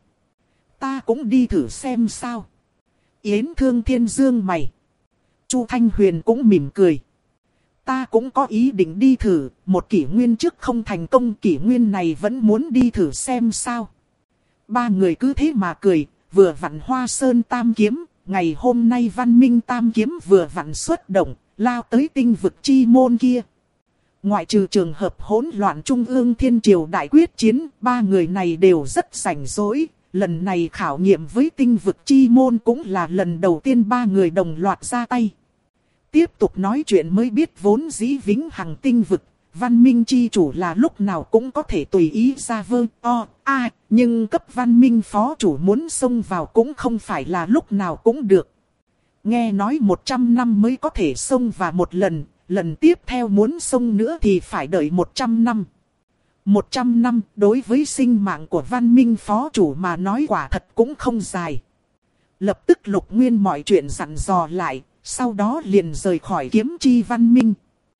Ta cũng đi thử xem sao. Yến Thương Thiên dương mày. Chu Thanh Huyền cũng mỉm cười. Ta cũng có ý định đi thử, một kỷ nguyên trước không thành công, kỷ nguyên này vẫn muốn đi thử xem sao. Ba người cứ thế mà cười, vừa vặn Hoa Sơn Tam Kiếm, ngày hôm nay Văn Minh Tam Kiếm vừa vặn xuất động, lao tới tinh vực chi môn kia. Ngoại trừ trường hợp hỗn loạn Trung ương Thiên Triều đại quyết chiến, ba người này đều rất rảnh rỗi. Lần này khảo nghiệm với tinh vực chi môn cũng là lần đầu tiên ba người đồng loạt ra tay. Tiếp tục nói chuyện mới biết vốn dĩ Vĩnh Hằng tinh vực, Văn Minh Chi Chủ là lúc nào cũng có thể tùy ý ra nhưng cấp Văn Minh Phó Chủ muốn xông vào cũng không phải là lúc nào cũng được. Nghe nói 100 năm mới có thể xông vào một lần, lần tiếp theo muốn xông nữa thì phải đợi 100 năm. 100 năm đối với sinh mạng của Văn Minh Phó Chủ mà nói quả thật cũng không dài. Lập tức Lục Nguyên mọi chuyện dặn dò lại, sau đó liền rời khỏi Kiếm Chi Văn Minh.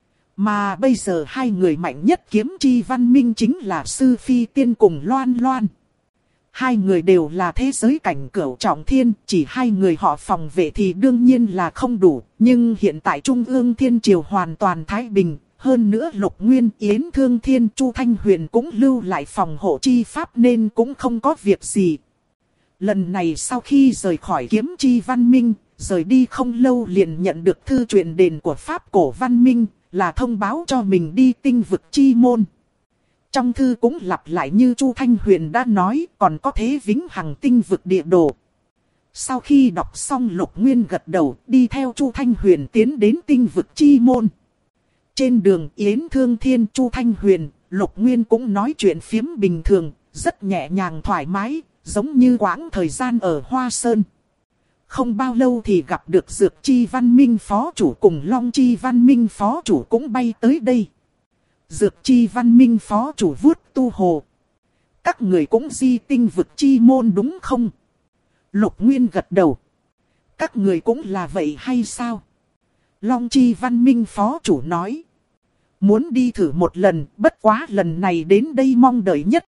Mà bây giờ hai người mạnh nhất Kiếm Chi Văn Minh chính là Sư Phi Tiên cùng Loan Loan. Hai người đều là thế giới cảnh cửu trọng thiên, chỉ hai người họ phòng vệ thì đương nhiên là không đủ. Nhưng hiện tại Trung ương Thiên Triều hoàn toàn thái bình, hơn nữa Lục Nguyên, Yến Thương Thiên, Chu Thanh Huyền cũng lưu lại phòng hộ chi pháp nên cũng không có việc gì. Lần này sau khi rời khỏi Kiếm Chi Văn Minh, rời đi không lâu liền nhận được thư truyền đền của Pháp Cổ Văn Minh, là thông báo cho mình đi tinh vực chi môn. Trong thư cũng lặp lại như Chu Thanh Huyền đã nói, còn có thế Vĩnh Hằng tinh vực địa đồ. Sau khi đọc xong Lục Nguyên gật đầu, đi theo Chu Thanh Huyền tiến đến tinh vực chi môn. Trên đường Yến Thương Thiên, Chu Thanh Huyền, Lục Nguyên cũng nói chuyện phiếm bình thường, rất nhẹ nhàng thoải mái, giống như quãng thời gian ở Hoa Sơn. Không bao lâu thì gặp được Dược Chi Văn Minh phó chủ cùng Long Chi Văn Minh phó chủ cũng bay tới đây. Dược Chi Văn Minh phó chủ vuốt tu hồ. Các người cũng di tinh vực chi môn đúng không? Lục Nguyên gật đầu. Các người cũng là vậy hay sao? Long Chi Văn Minh phó chủ nói. Muốn đi thử một lần, bất quá lần này đến đây mong đợi nhất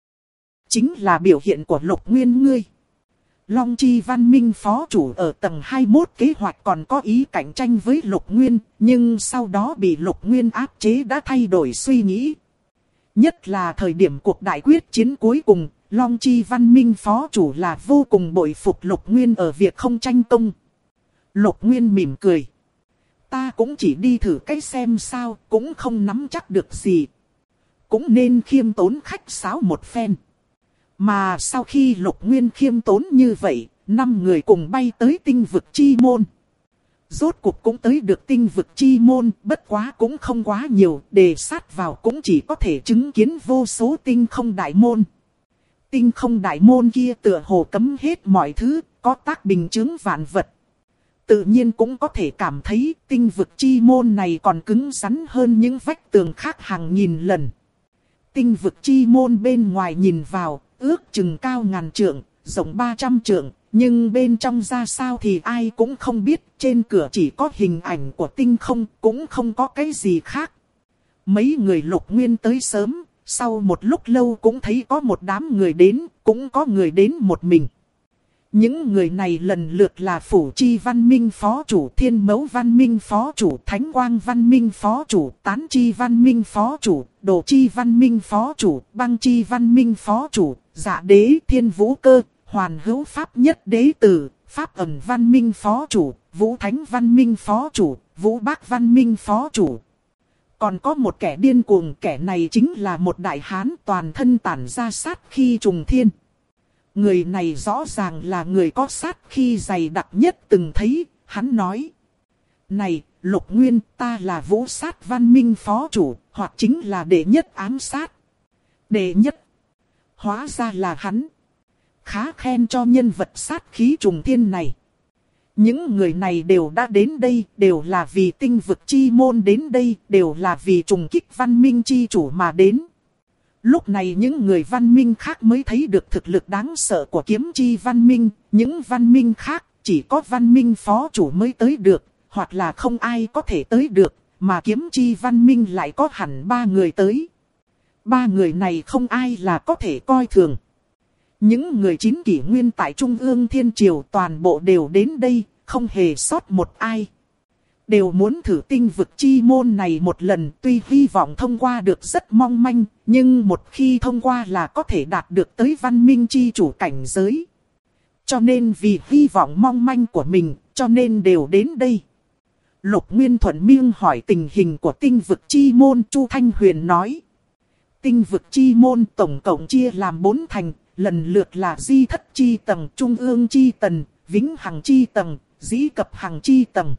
chính là biểu hiện của Lục Nguyên ngươi. Long Chi Văn Minh phó chủ ở tầng 21 kế hoạch còn có ý cạnh tranh với Lục Nguyên, nhưng sau đó bị Lục Nguyên áp chế đã thay đổi suy nghĩ. Nhất là thời điểm cuộc đại quyết chiến cuối cùng, Long Chi Văn Minh phó chủ là vô cùng bội phục Lục Nguyên ở việc không tranh công. Lục Nguyên mỉm cười. Ta cũng chỉ đi thử cái xem sao, cũng không nắm chắc được gì. Cũng nên khiêm tốn khách sáo một phen. Mà sau khi Lục Nguyên khiêm tốn như vậy, 5 người cùng bay tới tinh vực chi môn. Rốt cuộc cũng tới được tinh vực chi môn, bất quá cũng không quá nhiều, để sát vào cũng chỉ có thể chứng kiến vô số tinh không đại môn. Tinh không đại môn kia tựa hồ cấm hết mọi thứ, có tác bình chứng vạn vật. Tự nhiên cũng có thể cảm thấy tinh vực chi môn này còn cứng rắn hơn những vách tường khác hàng nghìn lần. Tinh vực chi môn bên ngoài nhìn vào, ước chừng cao ngàn trượng, rộng 300 trượng, nhưng bên trong ra sao thì ai cũng không biết, trên cửa chỉ có hình ảnh của tinh không, cũng không có cái gì khác. Mấy người Lục Nguyên tới sớm, sau một lúc lâu cũng thấy có một đám người đến, cũng có người đến một mình. Những người này lần lượt là Phủ Chi Văn Minh phó chủ, Thiên Mẫu Văn Minh phó chủ, Thánh Quang Văn Minh phó chủ, Tán Chi Văn Minh phó chủ, Đồ Chi Văn Minh phó chủ, Băng Chi Văn Minh phó chủ, Dạ Đế Thiên Vũ Cơ, Hoàn Hữu Pháp Nhất Đế Tử, Pháp Ẩn Văn Minh phó chủ, Vũ Thánh Văn Minh phó chủ, Vũ Bác Văn Minh phó chủ. Còn có một kẻ điên cuồng, kẻ này chính là một đại hán toàn thân tản ra sát khí trùng thiên. Người này rõ ràng là người có sát khí dày đặc nhất từng thấy, hắn nói. Này, Lục Nguyên, ta là Vũ Sát Văn Minh phó chủ, hoặc chính là đệ nhất ám sát. Đệ nhất. Hóa ra là hắn. Khá khen cho nhân vật sát khí trùng thiên này. Những người này đều đã đến đây, đều là vì tinh vực chi môn đến đây, đều là vì trùng kích văn minh chi chủ mà đến. Lúc này những người văn minh khác mới thấy được thực lực đáng sợ của kiếm chi văn minh, những văn minh khác chỉ có văn minh phó chủ mới tới được, hoặc là không ai có thể tới được, mà kiếm chi văn minh lại có hẳn 3 người tới. 3 người này không ai là có thể coi thường. Những người 9 kỷ nguyên tại Trung ương Thiên Triều toàn bộ đều đến đây, không hề sót một ai. Đều muốn thử tinh vực chi môn này một lần, tuy hy vọng thông qua được rất mong manh, nhưng một khi thông qua là có thể đạt được tới văn minh chi chủ cảnh giới. Cho nên vì hy vọng mong manh của mình, cho nên đều đến đây. Lục Nguyên thuận miệng hỏi tình hình của tinh vực chi môn, Chu Thanh Huyền nói. Tinh vực chi môn tổng cộng chia làm 4 thành, lần lượt là Di Thất chi tầng, Trung ương chi tầng, Vĩnh Hằng chi tầng, Dĩ Cập Hằng chi tầng.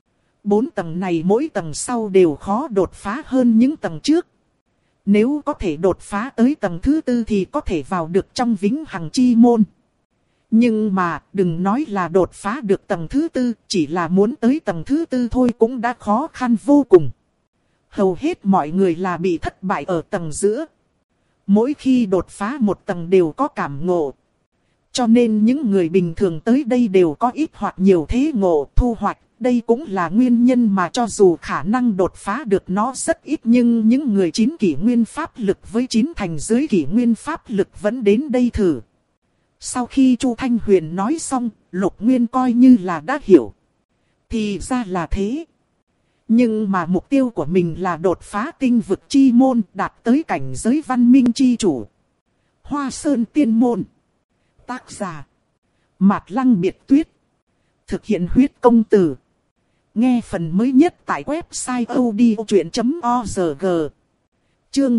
4 tầng này mỗi tầng sau đều khó đột phá hơn những tầng trước. Nếu có thể đột phá tới tầng thứ 4 thì có thể vào được trong Vĩnh Hằng chi môn. Nhưng mà đừng nói là đột phá được tầng thứ 4, chỉ là muốn tới tầng thứ 4 thôi cũng đã khó khăn vô cùng. Hầu hết mọi người là bị thất bại ở tầng giữa. Mỗi khi đột phá một tầng đều có cảm ngộ. Cho nên những người bình thường tới đây đều có ít hoặc nhiều thế ngộ thu hoạch. Đây cũng là nguyên nhân mà cho dù khả năng đột phá được nó rất ít, nhưng những người 9 kỷ nguyên pháp lực với 9 thành dưới kỷ nguyên pháp lực vẫn đến đây thử. Sau khi Chu Thanh Huyền nói xong, Lục Nguyên coi như là đã hiểu. Thì ra là thế. Nhưng mà mục tiêu của mình là đột phá tinh vực chi môn, đạt tới cảnh giới văn minh chi chủ. Hoa Sơn Tiên Môn. Tác giả Mạt Lăng Biệt Tuyết. Thực hiện huyết công từ. Nghe phần mới nhất tại website odchuyện.org. Chương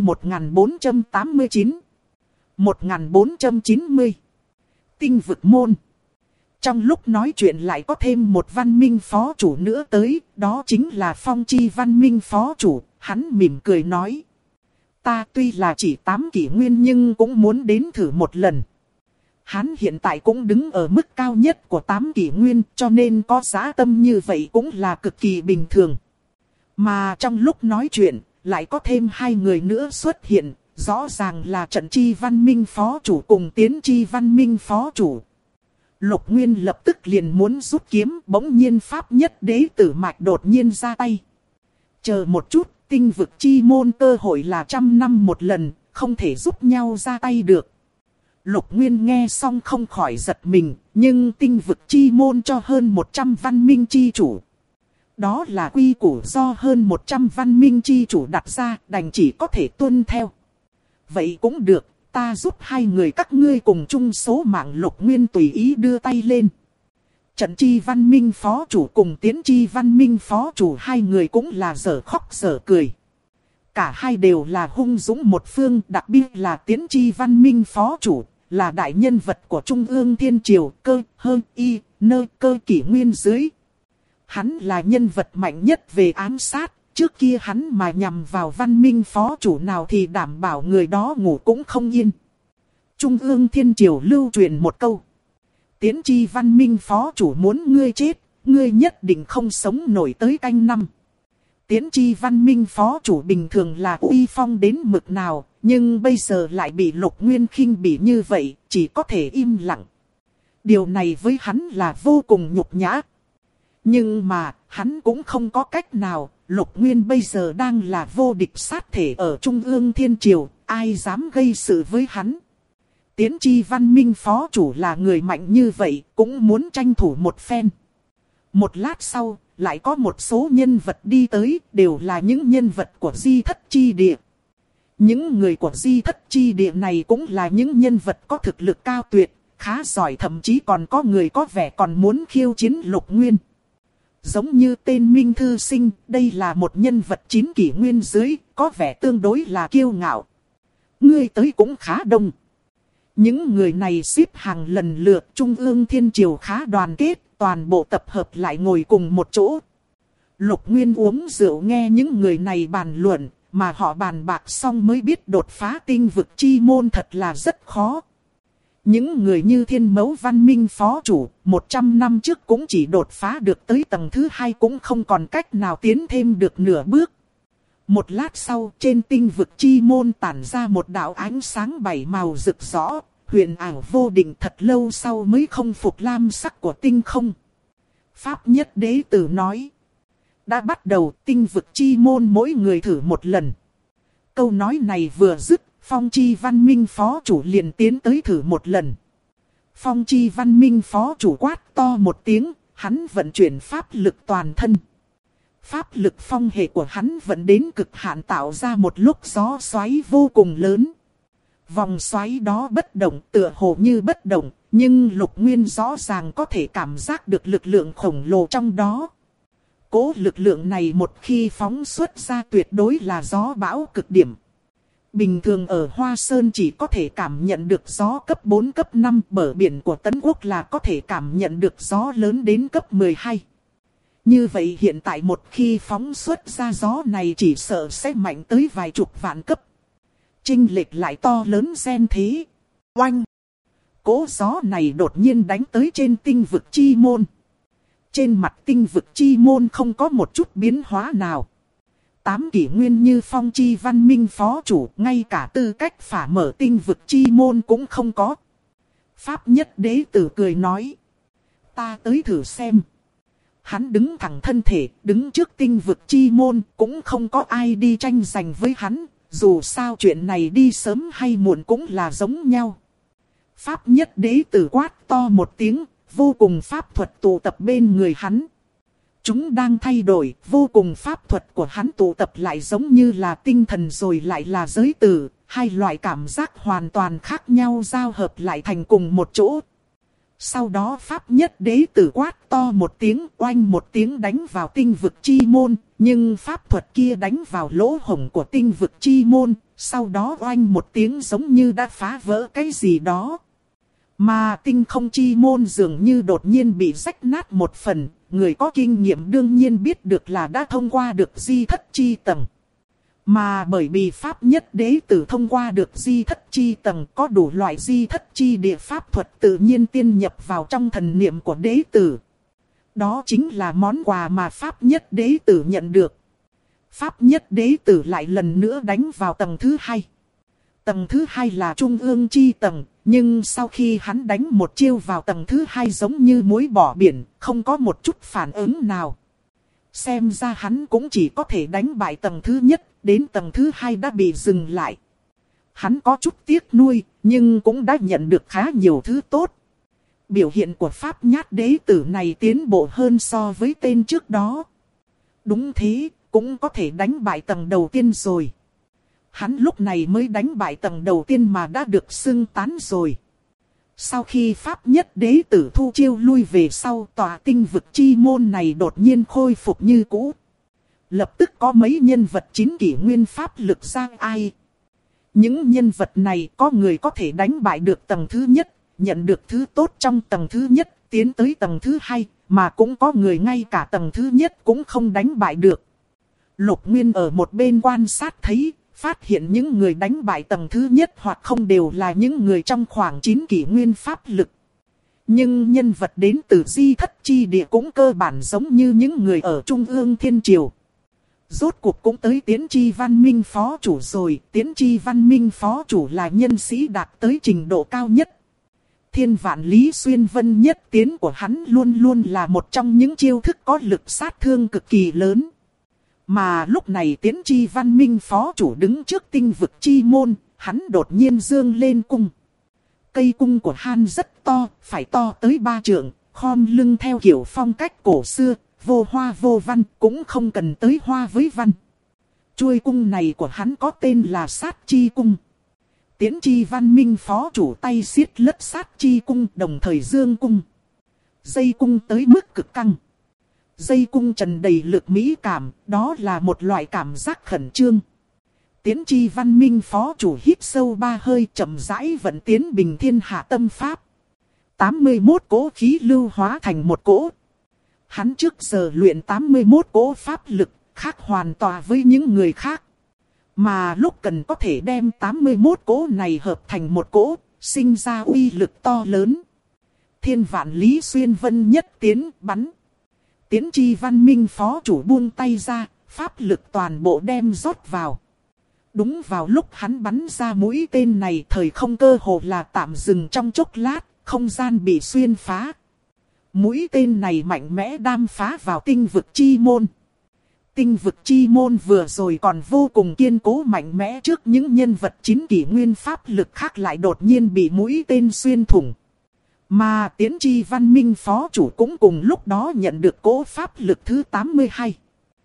1489 1490 Tinh vực môn. Trong lúc nói chuyện lại có thêm một văn minh phó chủ nữa tới, đó chính là Phong Chi Văn Minh phó chủ, hắn mỉm cười nói. ta tuy là chỉ 8 kỷ nguyên nhưng cũng muốn đến thử một lần. Hắn hiện tại cũng đứng ở mức cao nhất của 8 kỷ nguyên, cho nên có dã tâm như vậy cũng là cực kỳ bình thường. Mà trong lúc nói chuyện, lại có thêm 2 người nữa xuất hiện, rõ ràng là Trận Chi Văn Minh phó chủ cùng Tiến Chi Văn Minh phó chủ. Lục Nguyên lập tức liền muốn rút kiếm, bỗng nhiên Pháp Nhất Đế Tử Mạch đột nhiên ra tay. Chờ một chút, tinh vực chi môn cơ hội là 100 năm một lần, không thể giúp nhau ra tay được. Lục Nguyên nghe xong không khỏi giật mình, nhưng tinh vực chi môn cho hơn 100 văn minh chi chủ. Đó là quy củ do hơn 100 văn minh chi chủ đặt ra, đành chỉ có thể tuân theo. Vậy cũng được, ta giúp 2 người các ngươi cùng chung số mạng. Lục Nguyên tùy ý đưa tay lên. Trận Chi Văn Minh phó chủ cùng Tiến Chi Văn Minh phó chủ 2 người cũng là dở khóc dở cười. Cả hai đều là hung dũng một phương, đặc biệt là Tiến Chi Văn Minh phó chủ, là đại nhân vật của Trung ương Thiên Triều, cơ, hơn, y, nơ, cơ kỷ nguyên dưới. Hắn là nhân vật mạnh nhất về ám sát, trước kia hắn mà nhằm vào văn minh phó chủ nào thì đảm bảo người đó ngủ cũng không yên. Trung ương Thiên Triều lưu truyền một câu. Tiến Chi Văn Minh phó chủ muốn ngươi chết, ngươi nhất định không sống nổi tới canh năm. Tiến Chi Văn Minh phó chủ bình thường là uy phong đến mực nào, nhưng bây giờ lại bị Lục Nguyên khinh bỉ như vậy, chỉ có thể im lặng. Điều này với hắn là vô cùng nhục nhã. Nhưng mà, hắn cũng không có cách nào, Lục Nguyên bây giờ đang là vô địch sát thể ở Trung ương Thiên Triều, ai dám gây sự với hắn. Tiến Chi Văn Minh phó chủ là người mạnh như vậy, cũng muốn tranh thủ một phen. Một lát sau, lại có một số nhân vật đi tới, đều là những nhân vật của Di Thất Chi Địa. Những người của Di Thất Chi Địa này cũng là những nhân vật có thực lực cao tuyệt, khá giỏi, thậm chí còn có người có vẻ còn muốn khiêu chiến Lục Nguyên. Giống như tên Minh Thư Sinh, đây là một nhân vật 9 kỷ nguyên dưới, có vẻ tương đối là kiêu ngạo. Ngươi tới cũng khá đông. Những người này xếp hàng lần lượt, Trung ương Thiên Triều khá đoàn kết, toàn bộ tập hợp lại ngồi cùng một chỗ. Lục Nguyên uống rượu nghe những người này bàn luận, mà họ bàn bạc xong mới biết đột phá tinh vực chi môn thật là rất khó. Những người như Thiên Mẫu Văn Minh phó chủ, 100 năm trước cũng chỉ đột phá được tới tầng thứ 2, cũng không còn cách nào tiến thêm được nửa bước. Một lát sau, trên tinh vực chi môn tản ra một đạo ánh sáng 7 màu rực rỡ, huyền ảo vô định, thật lâu sau mới không phục lam sắc của tinh không. Pháp Nhất Đế Tử nói. Đã bắt đầu, tinh vực chi môn mỗi người thử một lần. Câu nói này vừa dứt, Phong Chi Văn Minh phó chủ liền tiến tới thử một lần. Phong Chi Văn Minh phó chủ quát to một tiếng, hắn vận chuyển pháp lực toàn thân. Pháp lực phong hệ của hắn vận đến cực hạn, tạo ra một lúc gió xoáy vô cùng lớn. Vòng xoáy đó bất động, tựa hồ như bất động, nhưng Lục Nguyên rõ ràng có thể cảm giác được lực lượng khổng lồ trong đó. Cố lực lượng này một khi phóng xuất ra tuyệt đối là gió bão cực điểm. Bình thường ở Hoa Sơn chỉ có thể cảm nhận được gió cấp 4 cấp 5, bờ biển của Tấn Quốc là có thể cảm nhận được gió lớn đến cấp 12. Như vậy hiện tại một khi phóng xuất ra gió này chỉ sợ sẽ mạnh tới vài chục vạn cấp. Chênh lệch lại to lớn xen thế. Oanh! Cỗ gió này đột nhiên đánh tới trên tinh vực chi môn. Trên mặt tinh vực chi môn không có một chút biến hóa nào. 8 kỷ nguyên như Phong Chi Văn Minh phó chủ, ngay cả tư cách phả mở tinh vực chi môn cũng không có. Pháp Nhất Đế Tử cười nói. Ta tới thử xem. Hắn đứng thẳng thân thể, đứng trước tinh vực chi môn, cũng không có ai đi tranh giành với hắn. Dù sao chuyện này đi sớm hay muộn cũng là giống nhau. Pháp Nhất Đế Tử quát to một tiếng, vô cùng pháp thuật tụ tập bên người hắn. Chúng đang thay đổi, vô cùng pháp thuật của hắn tụ tập lại giống như là tinh thần rồi lại là giới tử. Hai loại cảm giác hoàn toàn khác nhau giao hợp lại thành cùng một chỗ. Sau đó Pháp Nhất Đế Tử quát to một tiếng, oanh một tiếng đánh vào tinh vực chi môn. Nhưng pháp thuật kia đánh vào lỗ hổng của tinh vực chi môn, sau đó oanh một tiếng giống như đã phá vỡ cái gì đó. Mà tinh không chi môn dường như đột nhiên bị rách nát một phần, người có kinh nghiệm đương nhiên biết được là đã thông qua được Di Thất Chi tầng. Mà bởi vì pháp nhất đế tử thông qua được di thất chi tầng, có đủ loại di thất chi địa pháp thuật tự nhiên tiên nhập vào trong thần niệm của đế tử. Đó chính là món quà mà pháp nhất đế tử nhận được. Pháp nhất đế tử lại lần nữa đánh vào tầng thứ hai. Tầng thứ hai là trung ương chi tầng, nhưng sau khi hắn đánh một chiêu vào tầng thứ hai giống như muối bỏ biển, không có một chút phản ứng nào. Xem ra hắn cũng chỉ có thể đánh bại tầng thứ nhất, đến tầng thứ hai đã bị dừng lại. Hắn có chút tiếc nuối, nhưng cũng đã nhận được khá nhiều thứ tốt. Biểu hiện của pháp nhát đế tử này tiến bộ hơn so với tên trước đó. Đúng thế, cũng có thể đánh bại tầng đầu tiên rồi. Hắn lúc này mới đánh bại tầng đầu tiên mà đã được xưng tán rồi. Sau khi pháp nhất đế tử thu chiêu lui về sau, tòa tinh vực chi môn này đột nhiên khôi phục như cũ. Lập tức có mấy nhân vật chín kỷ nguyên pháp lực ra ai. Những nhân vật này có người có thể đánh bại được tầng thứ nhất, nhận được thứ tốt trong tầng thứ nhất, tiến tới tầng thứ hai, mà cũng có người ngay cả tầng thứ nhất cũng không đánh bại được. Lục Nguyên ở một bên quan sát thấy, phát hiện những người đánh bại tầng thứ nhất hoặc không đều là những người trong khoảng 9 kỷ nguyên pháp lực. Nhưng nhân vật đến từ di thất chi địa cũng cơ bản giống như những người ở Trung ương Thiên Triều. Rốt cuộc cũng tới Tiến Chi Văn Minh Phó Chủ rồi, Tiến Chi Văn Minh Phó Chủ là nhân sĩ đạt tới trình độ cao nhất. Thiên Vạn Lý Xuyên Vân nhất tiến của hắn luôn luôn là một trong những chiêu thức có lực sát thương cực kỳ lớn. Mà lúc này Tiến Chi Văn Minh Phó Chủ đứng trước tinh vực chi môn, hắn đột nhiên dương lên cung. Cây cung của hắn rất to, phải to tới 3 trượng, khom lưng theo kiểu phong cách cổ xưa, vô hoa vô văn, cũng không cần tới hoa với văn. Chuôi cung này của hắn có tên là Sát Chi Cung. Tiến Chi Văn Minh Phó Chủ tay siết lất Sát Chi Cung, đồng thời dương cung. Dây cung tới mức cực căng. Dây cung trần đầy lực mỹ cảm, đó là một loại cảm giác khẩn trương. Tiến Chi Văn Minh Phó Chủ hít sâu 3 hơi, chậm rãi vận tiến bình thiên hạ tâm pháp. 81 cỗ khí lưu hóa thành một cỗ. Hắn trước giờ luyện 81 cỗ pháp lực, khác hoàn toàn với những người khác. Mà lúc cần có thể đem 81 cỗ này hợp thành một cỗ, sinh ra uy lực to lớn. Thiên Vạn Lý Xuyên Vân nhất tiến bắn. Tiến Chi Văn Minh Phó Chủ buông tay ra, pháp lực toàn bộ đem rót vào. Đúng vào lúc hắn bắn ra mũi tên này, thời không cơ hồ là tạm dừng trong chốc lát, không gian bị xuyên phá. Mũi tên này mạnh mẽ đâm phá vào tinh vực chi môn. Tinh vực chi môn vừa rồi còn vô cùng kiên cố mạnh mẽ trước những nhân vật 9 kỷ nguyên pháp lực khác lại đột nhiên bị mũi tên xuyên thủng. Mà Tiến Chi Văn Minh Phó Chủ cũng cùng lúc đó nhận được cỗ pháp lực thứ 82.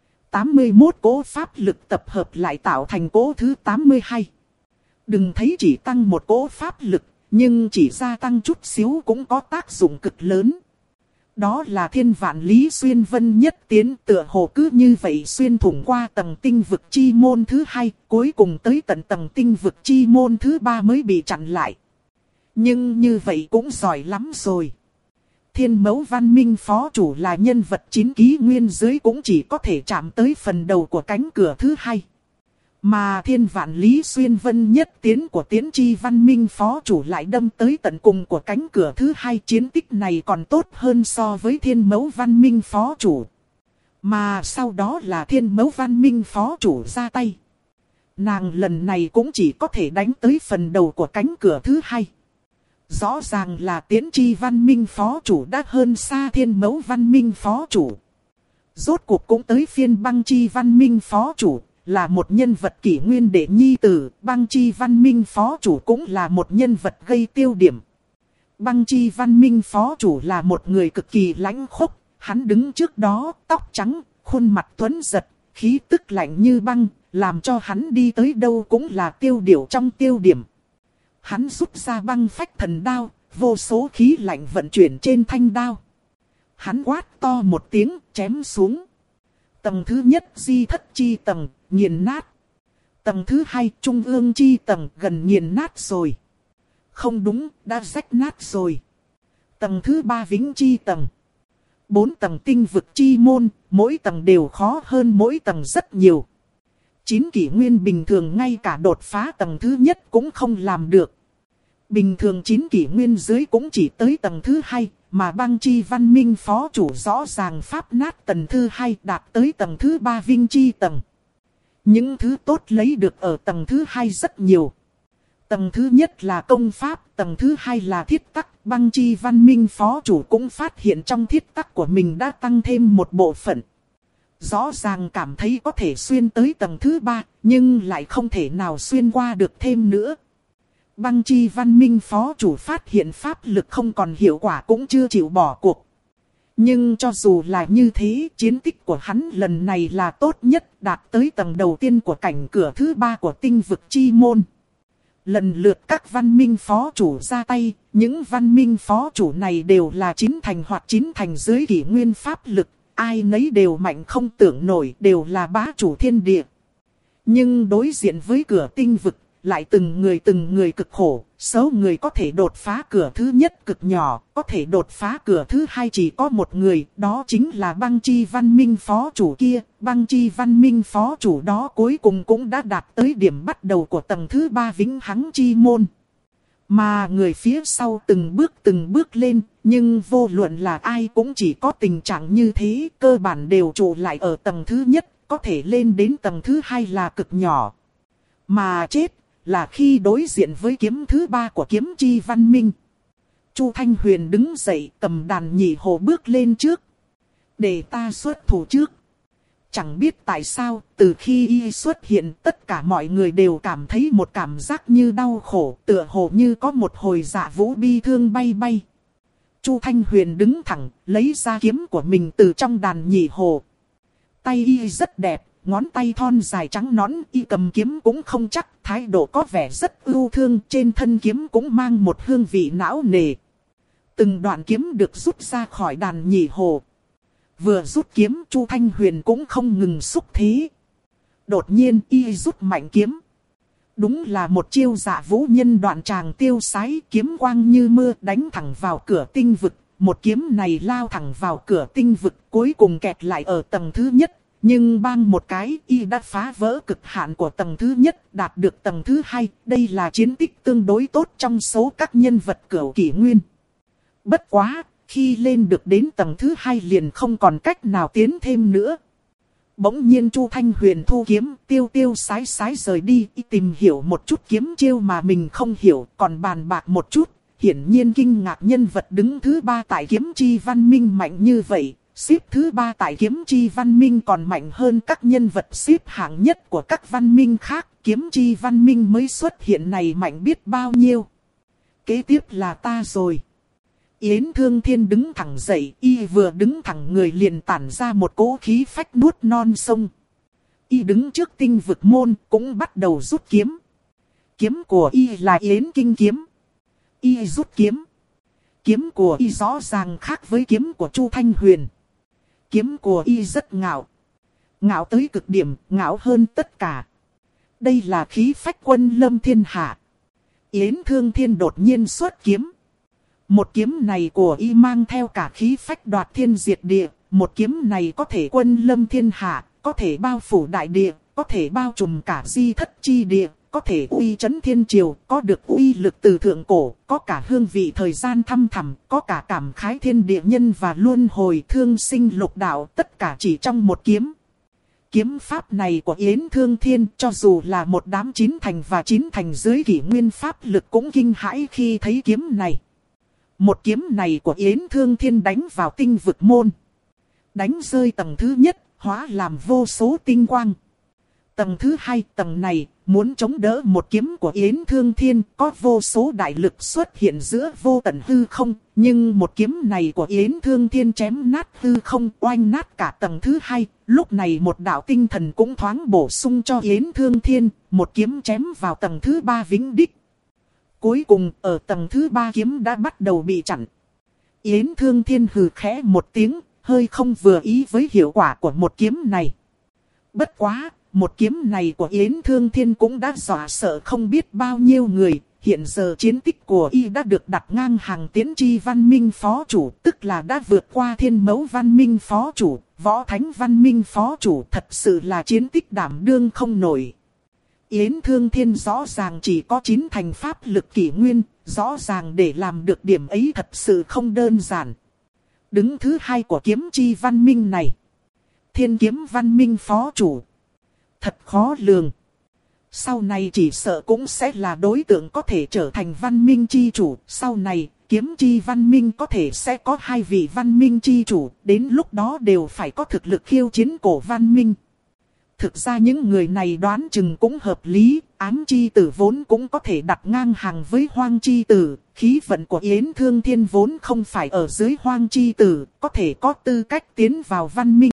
81 cỗ pháp lực tập hợp lại tạo thành cỗ thứ 82. Đừng thấy chỉ tăng một cỗ pháp lực, nhưng chỉ gia tăng chút xíu cũng có tác dụng cực lớn. Đó là Thiên Vạn Lý Xuyên Vân nhất tiến, tựa hồ cứ như vậy xuyên thủng qua tầng tinh vực chi môn thứ 2, cuối cùng tới tận tầng tinh vực chi môn thứ 3 mới bị chặn lại. Nhưng như vậy cũng giỏi lắm rồi. Thiên Mẫu Văn Minh Phó Chủ là nhân vật 9 kỷ nguyên dưới cũng chỉ có thể chạm tới phần đầu của cánh cửa thứ 2. Mà Thiên Vạn Lý Xuyên Vân nhất tiến của Tiến Chi Văn Minh Phó Chủ lại đâm tới tận cùng của cánh cửa thứ 2. Chiến tích này còn tốt hơn so với Thiên Mẫu Văn Minh Phó Chủ. Mà sau đó là Thiên Mẫu Văn Minh Phó Chủ ra tay. Nàng lần này cũng chỉ có thể đánh tới phần đầu của cánh cửa thứ 2. Rõ ràng là Tiến Chi Văn Minh Phó Chủ đã hơn xa Thiên Mẫu Văn Minh Phó Chủ. Rốt cuộc cũng tới phiên Băng Chi Văn Minh Phó Chủ, là một nhân vật kỷ nguyên đệ nhi tử. Băng Chi Văn Minh Phó Chủ cũng là một nhân vật gây tiêu điểm. Băng Chi Văn Minh Phó Chủ là một người cực kỳ lãnh khốc. Hắn đứng trước đó, tóc trắng, khuôn mặt tuấn giật, khí tức lạnh như băng, làm cho hắn đi tới đâu cũng là tiêu điều trong tiêu điểm. Hắn rút ra băng phách thần đao, vô số khí lạnh vận chuyển trên thanh đao. Hắn quát to một tiếng, chém xuống. Tầng thứ nhất di thất chi tầng, nghiền nát. Tầng thứ 2 trung ương chi tầng, gần nghiền nát rồi. Không đúng, đã rách nát rồi. Tầng thứ 3 vĩnh chi tầng. 4 tầng tinh vực chi môn, mỗi tầng đều khó hơn mỗi tầng rất nhiều. 9 kỷ nguyên bình thường ngay cả đột phá tầng thứ nhất cũng không làm được. Bình thường 9 kỷ nguyên dưới cũng chỉ tới tầng thứ 2, mà băng chi văn minh phó chủ rõ ràng pháp nát tầng thứ 2 đạt tới tầng thứ 3 vinh chi tầng. Những thứ tốt lấy được ở tầng thứ 2 rất nhiều. Tầng thứ nhất là công pháp, tầng thứ 2 là thiết tắc. Băng chi văn minh phó chủ cũng phát hiện trong thiết tắc của mình đã tăng thêm một bộ phận. Rõ ràng cảm thấy có thể xuyên tới tầng thứ 3, nhưng lại không thể nào xuyên qua được thêm nữa. Băng chi văn minh phó chủ phát hiện pháp lực không còn hiệu quả cũng chưa chịu bỏ cuộc. Nhưng cho dù là như thế, chiến tích của hắn lần này là tốt nhất, đạt tới tầng đầu tiên của cảnh cửa thứ 3 của tinh vực chi môn. Lần lượt các văn minh phó chủ ra tay, những văn minh phó chủ này đều là 9 thành hoặc 9 thành dưới kỷ nguyên pháp lực, ai nấy đều mạnh không tưởng nổi, đều là bá chủ thiên địa. Nhưng đối diện với cửa tinh vực, lại từng người cực khổ, số người có thể đột phá cửa thứ nhất cực nhỏ, có thể đột phá cửa thứ 2 chỉ có một người, đó chính là băng chi văn minh phó chủ kia. Băng chi văn minh phó chủ đó cuối cùng cũng đã đạt tới điểm bắt đầu của tầng thứ 3 vĩnh hằng chi môn. Mà người phía sau từng bước lên, nhưng vô luận là ai cũng chỉ có tình trạng như thế, cơ bản đều trụ lại ở tầng thứ nhất, có thể lên đến tầng thứ 2 là cực nhỏ. Mà chết là khi đối diện với kiếm thứ 3 của kiếm chi văn minh. Chu Thanh Huyền đứng dậy cầm đàn nhị hồ bước lên trước. Để ta xuất thủ trước. Chẳng biết tại sao, từ khi y xuất hiện tất cả mọi người đều cảm thấy một cảm giác như đau khổ, tựa hồ như có một hồi dạ vũ bi thương bay bay. Chu Thanh Huyền đứng thẳng, lấy ra kiếm của mình từ trong đàn nhị hồ. Tay y rất đẹp. Ngón tay thon dài trắng nõn, y cầm kiếm cũng không chắc, thái độ có vẻ rất ưu thương, trên thân kiếm cũng mang một hương vị não nề. Từng đoạn kiếm được rút ra khỏi đàn nhị hồ. Vừa rút kiếm, Chu Thanh Huyền cũng không ngừng xúc thế. Đột nhiên y rút mạnh kiếm. Đúng là một chiêu dạ vũ nhân đoạn tràng tiêu sái, kiếm quang như mưa đánh thẳng vào cửa tinh vực. Một kiếm này lao thẳng vào cửa tinh vực, cuối cùng kẹt lại ở tầng thứ nhất. Nhưng bang một cái, y đã phá vỡ cực hạn của tầng thứ nhất, đạt được tầng thứ 2. Đây là chiến tích tương đối tốt trong số các nhân vật cửu kỷ nguyên. Bất quá, khi lên được đến tầng thứ 2 liền không còn cách nào tiến thêm nữa. Bỗng nhiên Chu Thanh Huyền thu kiếm, tiêu sái rời đi, y tìm hiểu một chút kiếm chiêu mà mình không hiểu, còn bàn bạc một chút. Hiển nhiên kinh ngạc nhân vật đứng thứ 3 tại kiếm chi văn minh mạnh như vậy. Xếp thứ 3 tại kiếm chi văn minh còn mạnh hơn các nhân vật xếp hạng nhất của các văn minh khác. Kiếm chi văn minh mới xuất hiện này mạnh biết bao nhiêu. Kế tiếp là ta rồi. Yến Thương Thiên đứng thẳng dậy, y vừa đứng thẳng người liền tản ra một cỗ khí phách nuốt non sông. Y đứng trước tinh vực môn cũng bắt đầu rút kiếm. Kiếm của y là Yến Kinh kiếm. Y rút kiếm. Kiếm của y rõ ràng khác với kiếm của Chu Thanh Huyền. Kiếm của y rất ngạo. Ngạo tới cực điểm, ngạo hơn tất cả. Đây là khí phách quân lâm thiên hạ. Yến Thương Thiên đột nhiên xuất kiếm. Một kiếm này của y mang theo cả khí phách đoạt thiên diệt địa. Một kiếm này có thể quân lâm thiên hạ, có thể bao phủ đại địa, có thể bao trùm cả di thất chi địa, có thể uy chấn thiên triều, có được uy lực từ thượng cổ, có cả hương vị thời gian thăm thẳm, có cả cảm khái thiên địa nhân và luân hồi thương sinh lục đạo, tất cả chỉ trong một kiếm. Kiếm pháp này của Yến Thương Thiên, cho dù là một đám 9 thành và 9 thành dưới kỷ nguyên pháp lực cũng kinh hãi khi thấy kiếm này. Một kiếm này của Yến Thương Thiên đánh vào tinh vực môn. Đánh rơi tầng thứ nhất, hóa làm vô số tinh quang. Tầng thứ 2, tầng này, muốn chống đỡ một kiếm của Yến Thương Thiên, có vô số đại lực xuất hiện giữa vô tận hư không. Nhưng một kiếm này của Yến Thương Thiên chém nát hư không, oanh nát cả tầng thứ 2. Lúc này một đạo tinh thần cũng thoáng bổ sung cho Yến Thương Thiên, một kiếm chém vào tầng thứ 3 vĩnh đích. Cuối cùng, ở tầng thứ 3 kiếm đã bắt đầu bị chặn. Yến Thương Thiên hừ khẽ một tiếng, hơi không vừa ý với hiệu quả của một kiếm này. Bất quá, một kiếm này của Yến Thương Thiên cũng đã dọa sợ không biết bao nhiêu người, hiện giờ chiến tích của y đã được đặt ngang hàng Tiễn Chi văn minh phó chủ, tức là đã vượt qua Thiên Mẫu văn minh phó chủ, Võ Thánh văn minh phó chủ, thật sự là chiến tích đảm đương không nổi. Yến Thương Thiên rõ ràng chỉ có 9 thành pháp lực kỷ nguyên, rõ ràng để làm được điểm ấy thật sự không đơn giản. Đứng thứ hai của kiếm chi văn minh này, Thiên Kiếm văn minh phó chủ, thật khó lường. Sau này chỉ sợ cũng sẽ là đối tượng có thể trở thành văn minh chi chủ. Sau này, kiếm chi văn minh có thể sẽ có 2 vị văn minh chi chủ. Đến lúc đó đều phải có thực lực khiêu chiến cổ văn minh. Thực ra những người này đoán chừng cũng hợp lý. Ám chi tử vốn cũng có thể đặt ngang hàng với hoang chi tử. Khí vận của Yến Thương Thiên vốn không phải ở dưới hoang chi tử. Có thể có tư cách tiến vào văn minh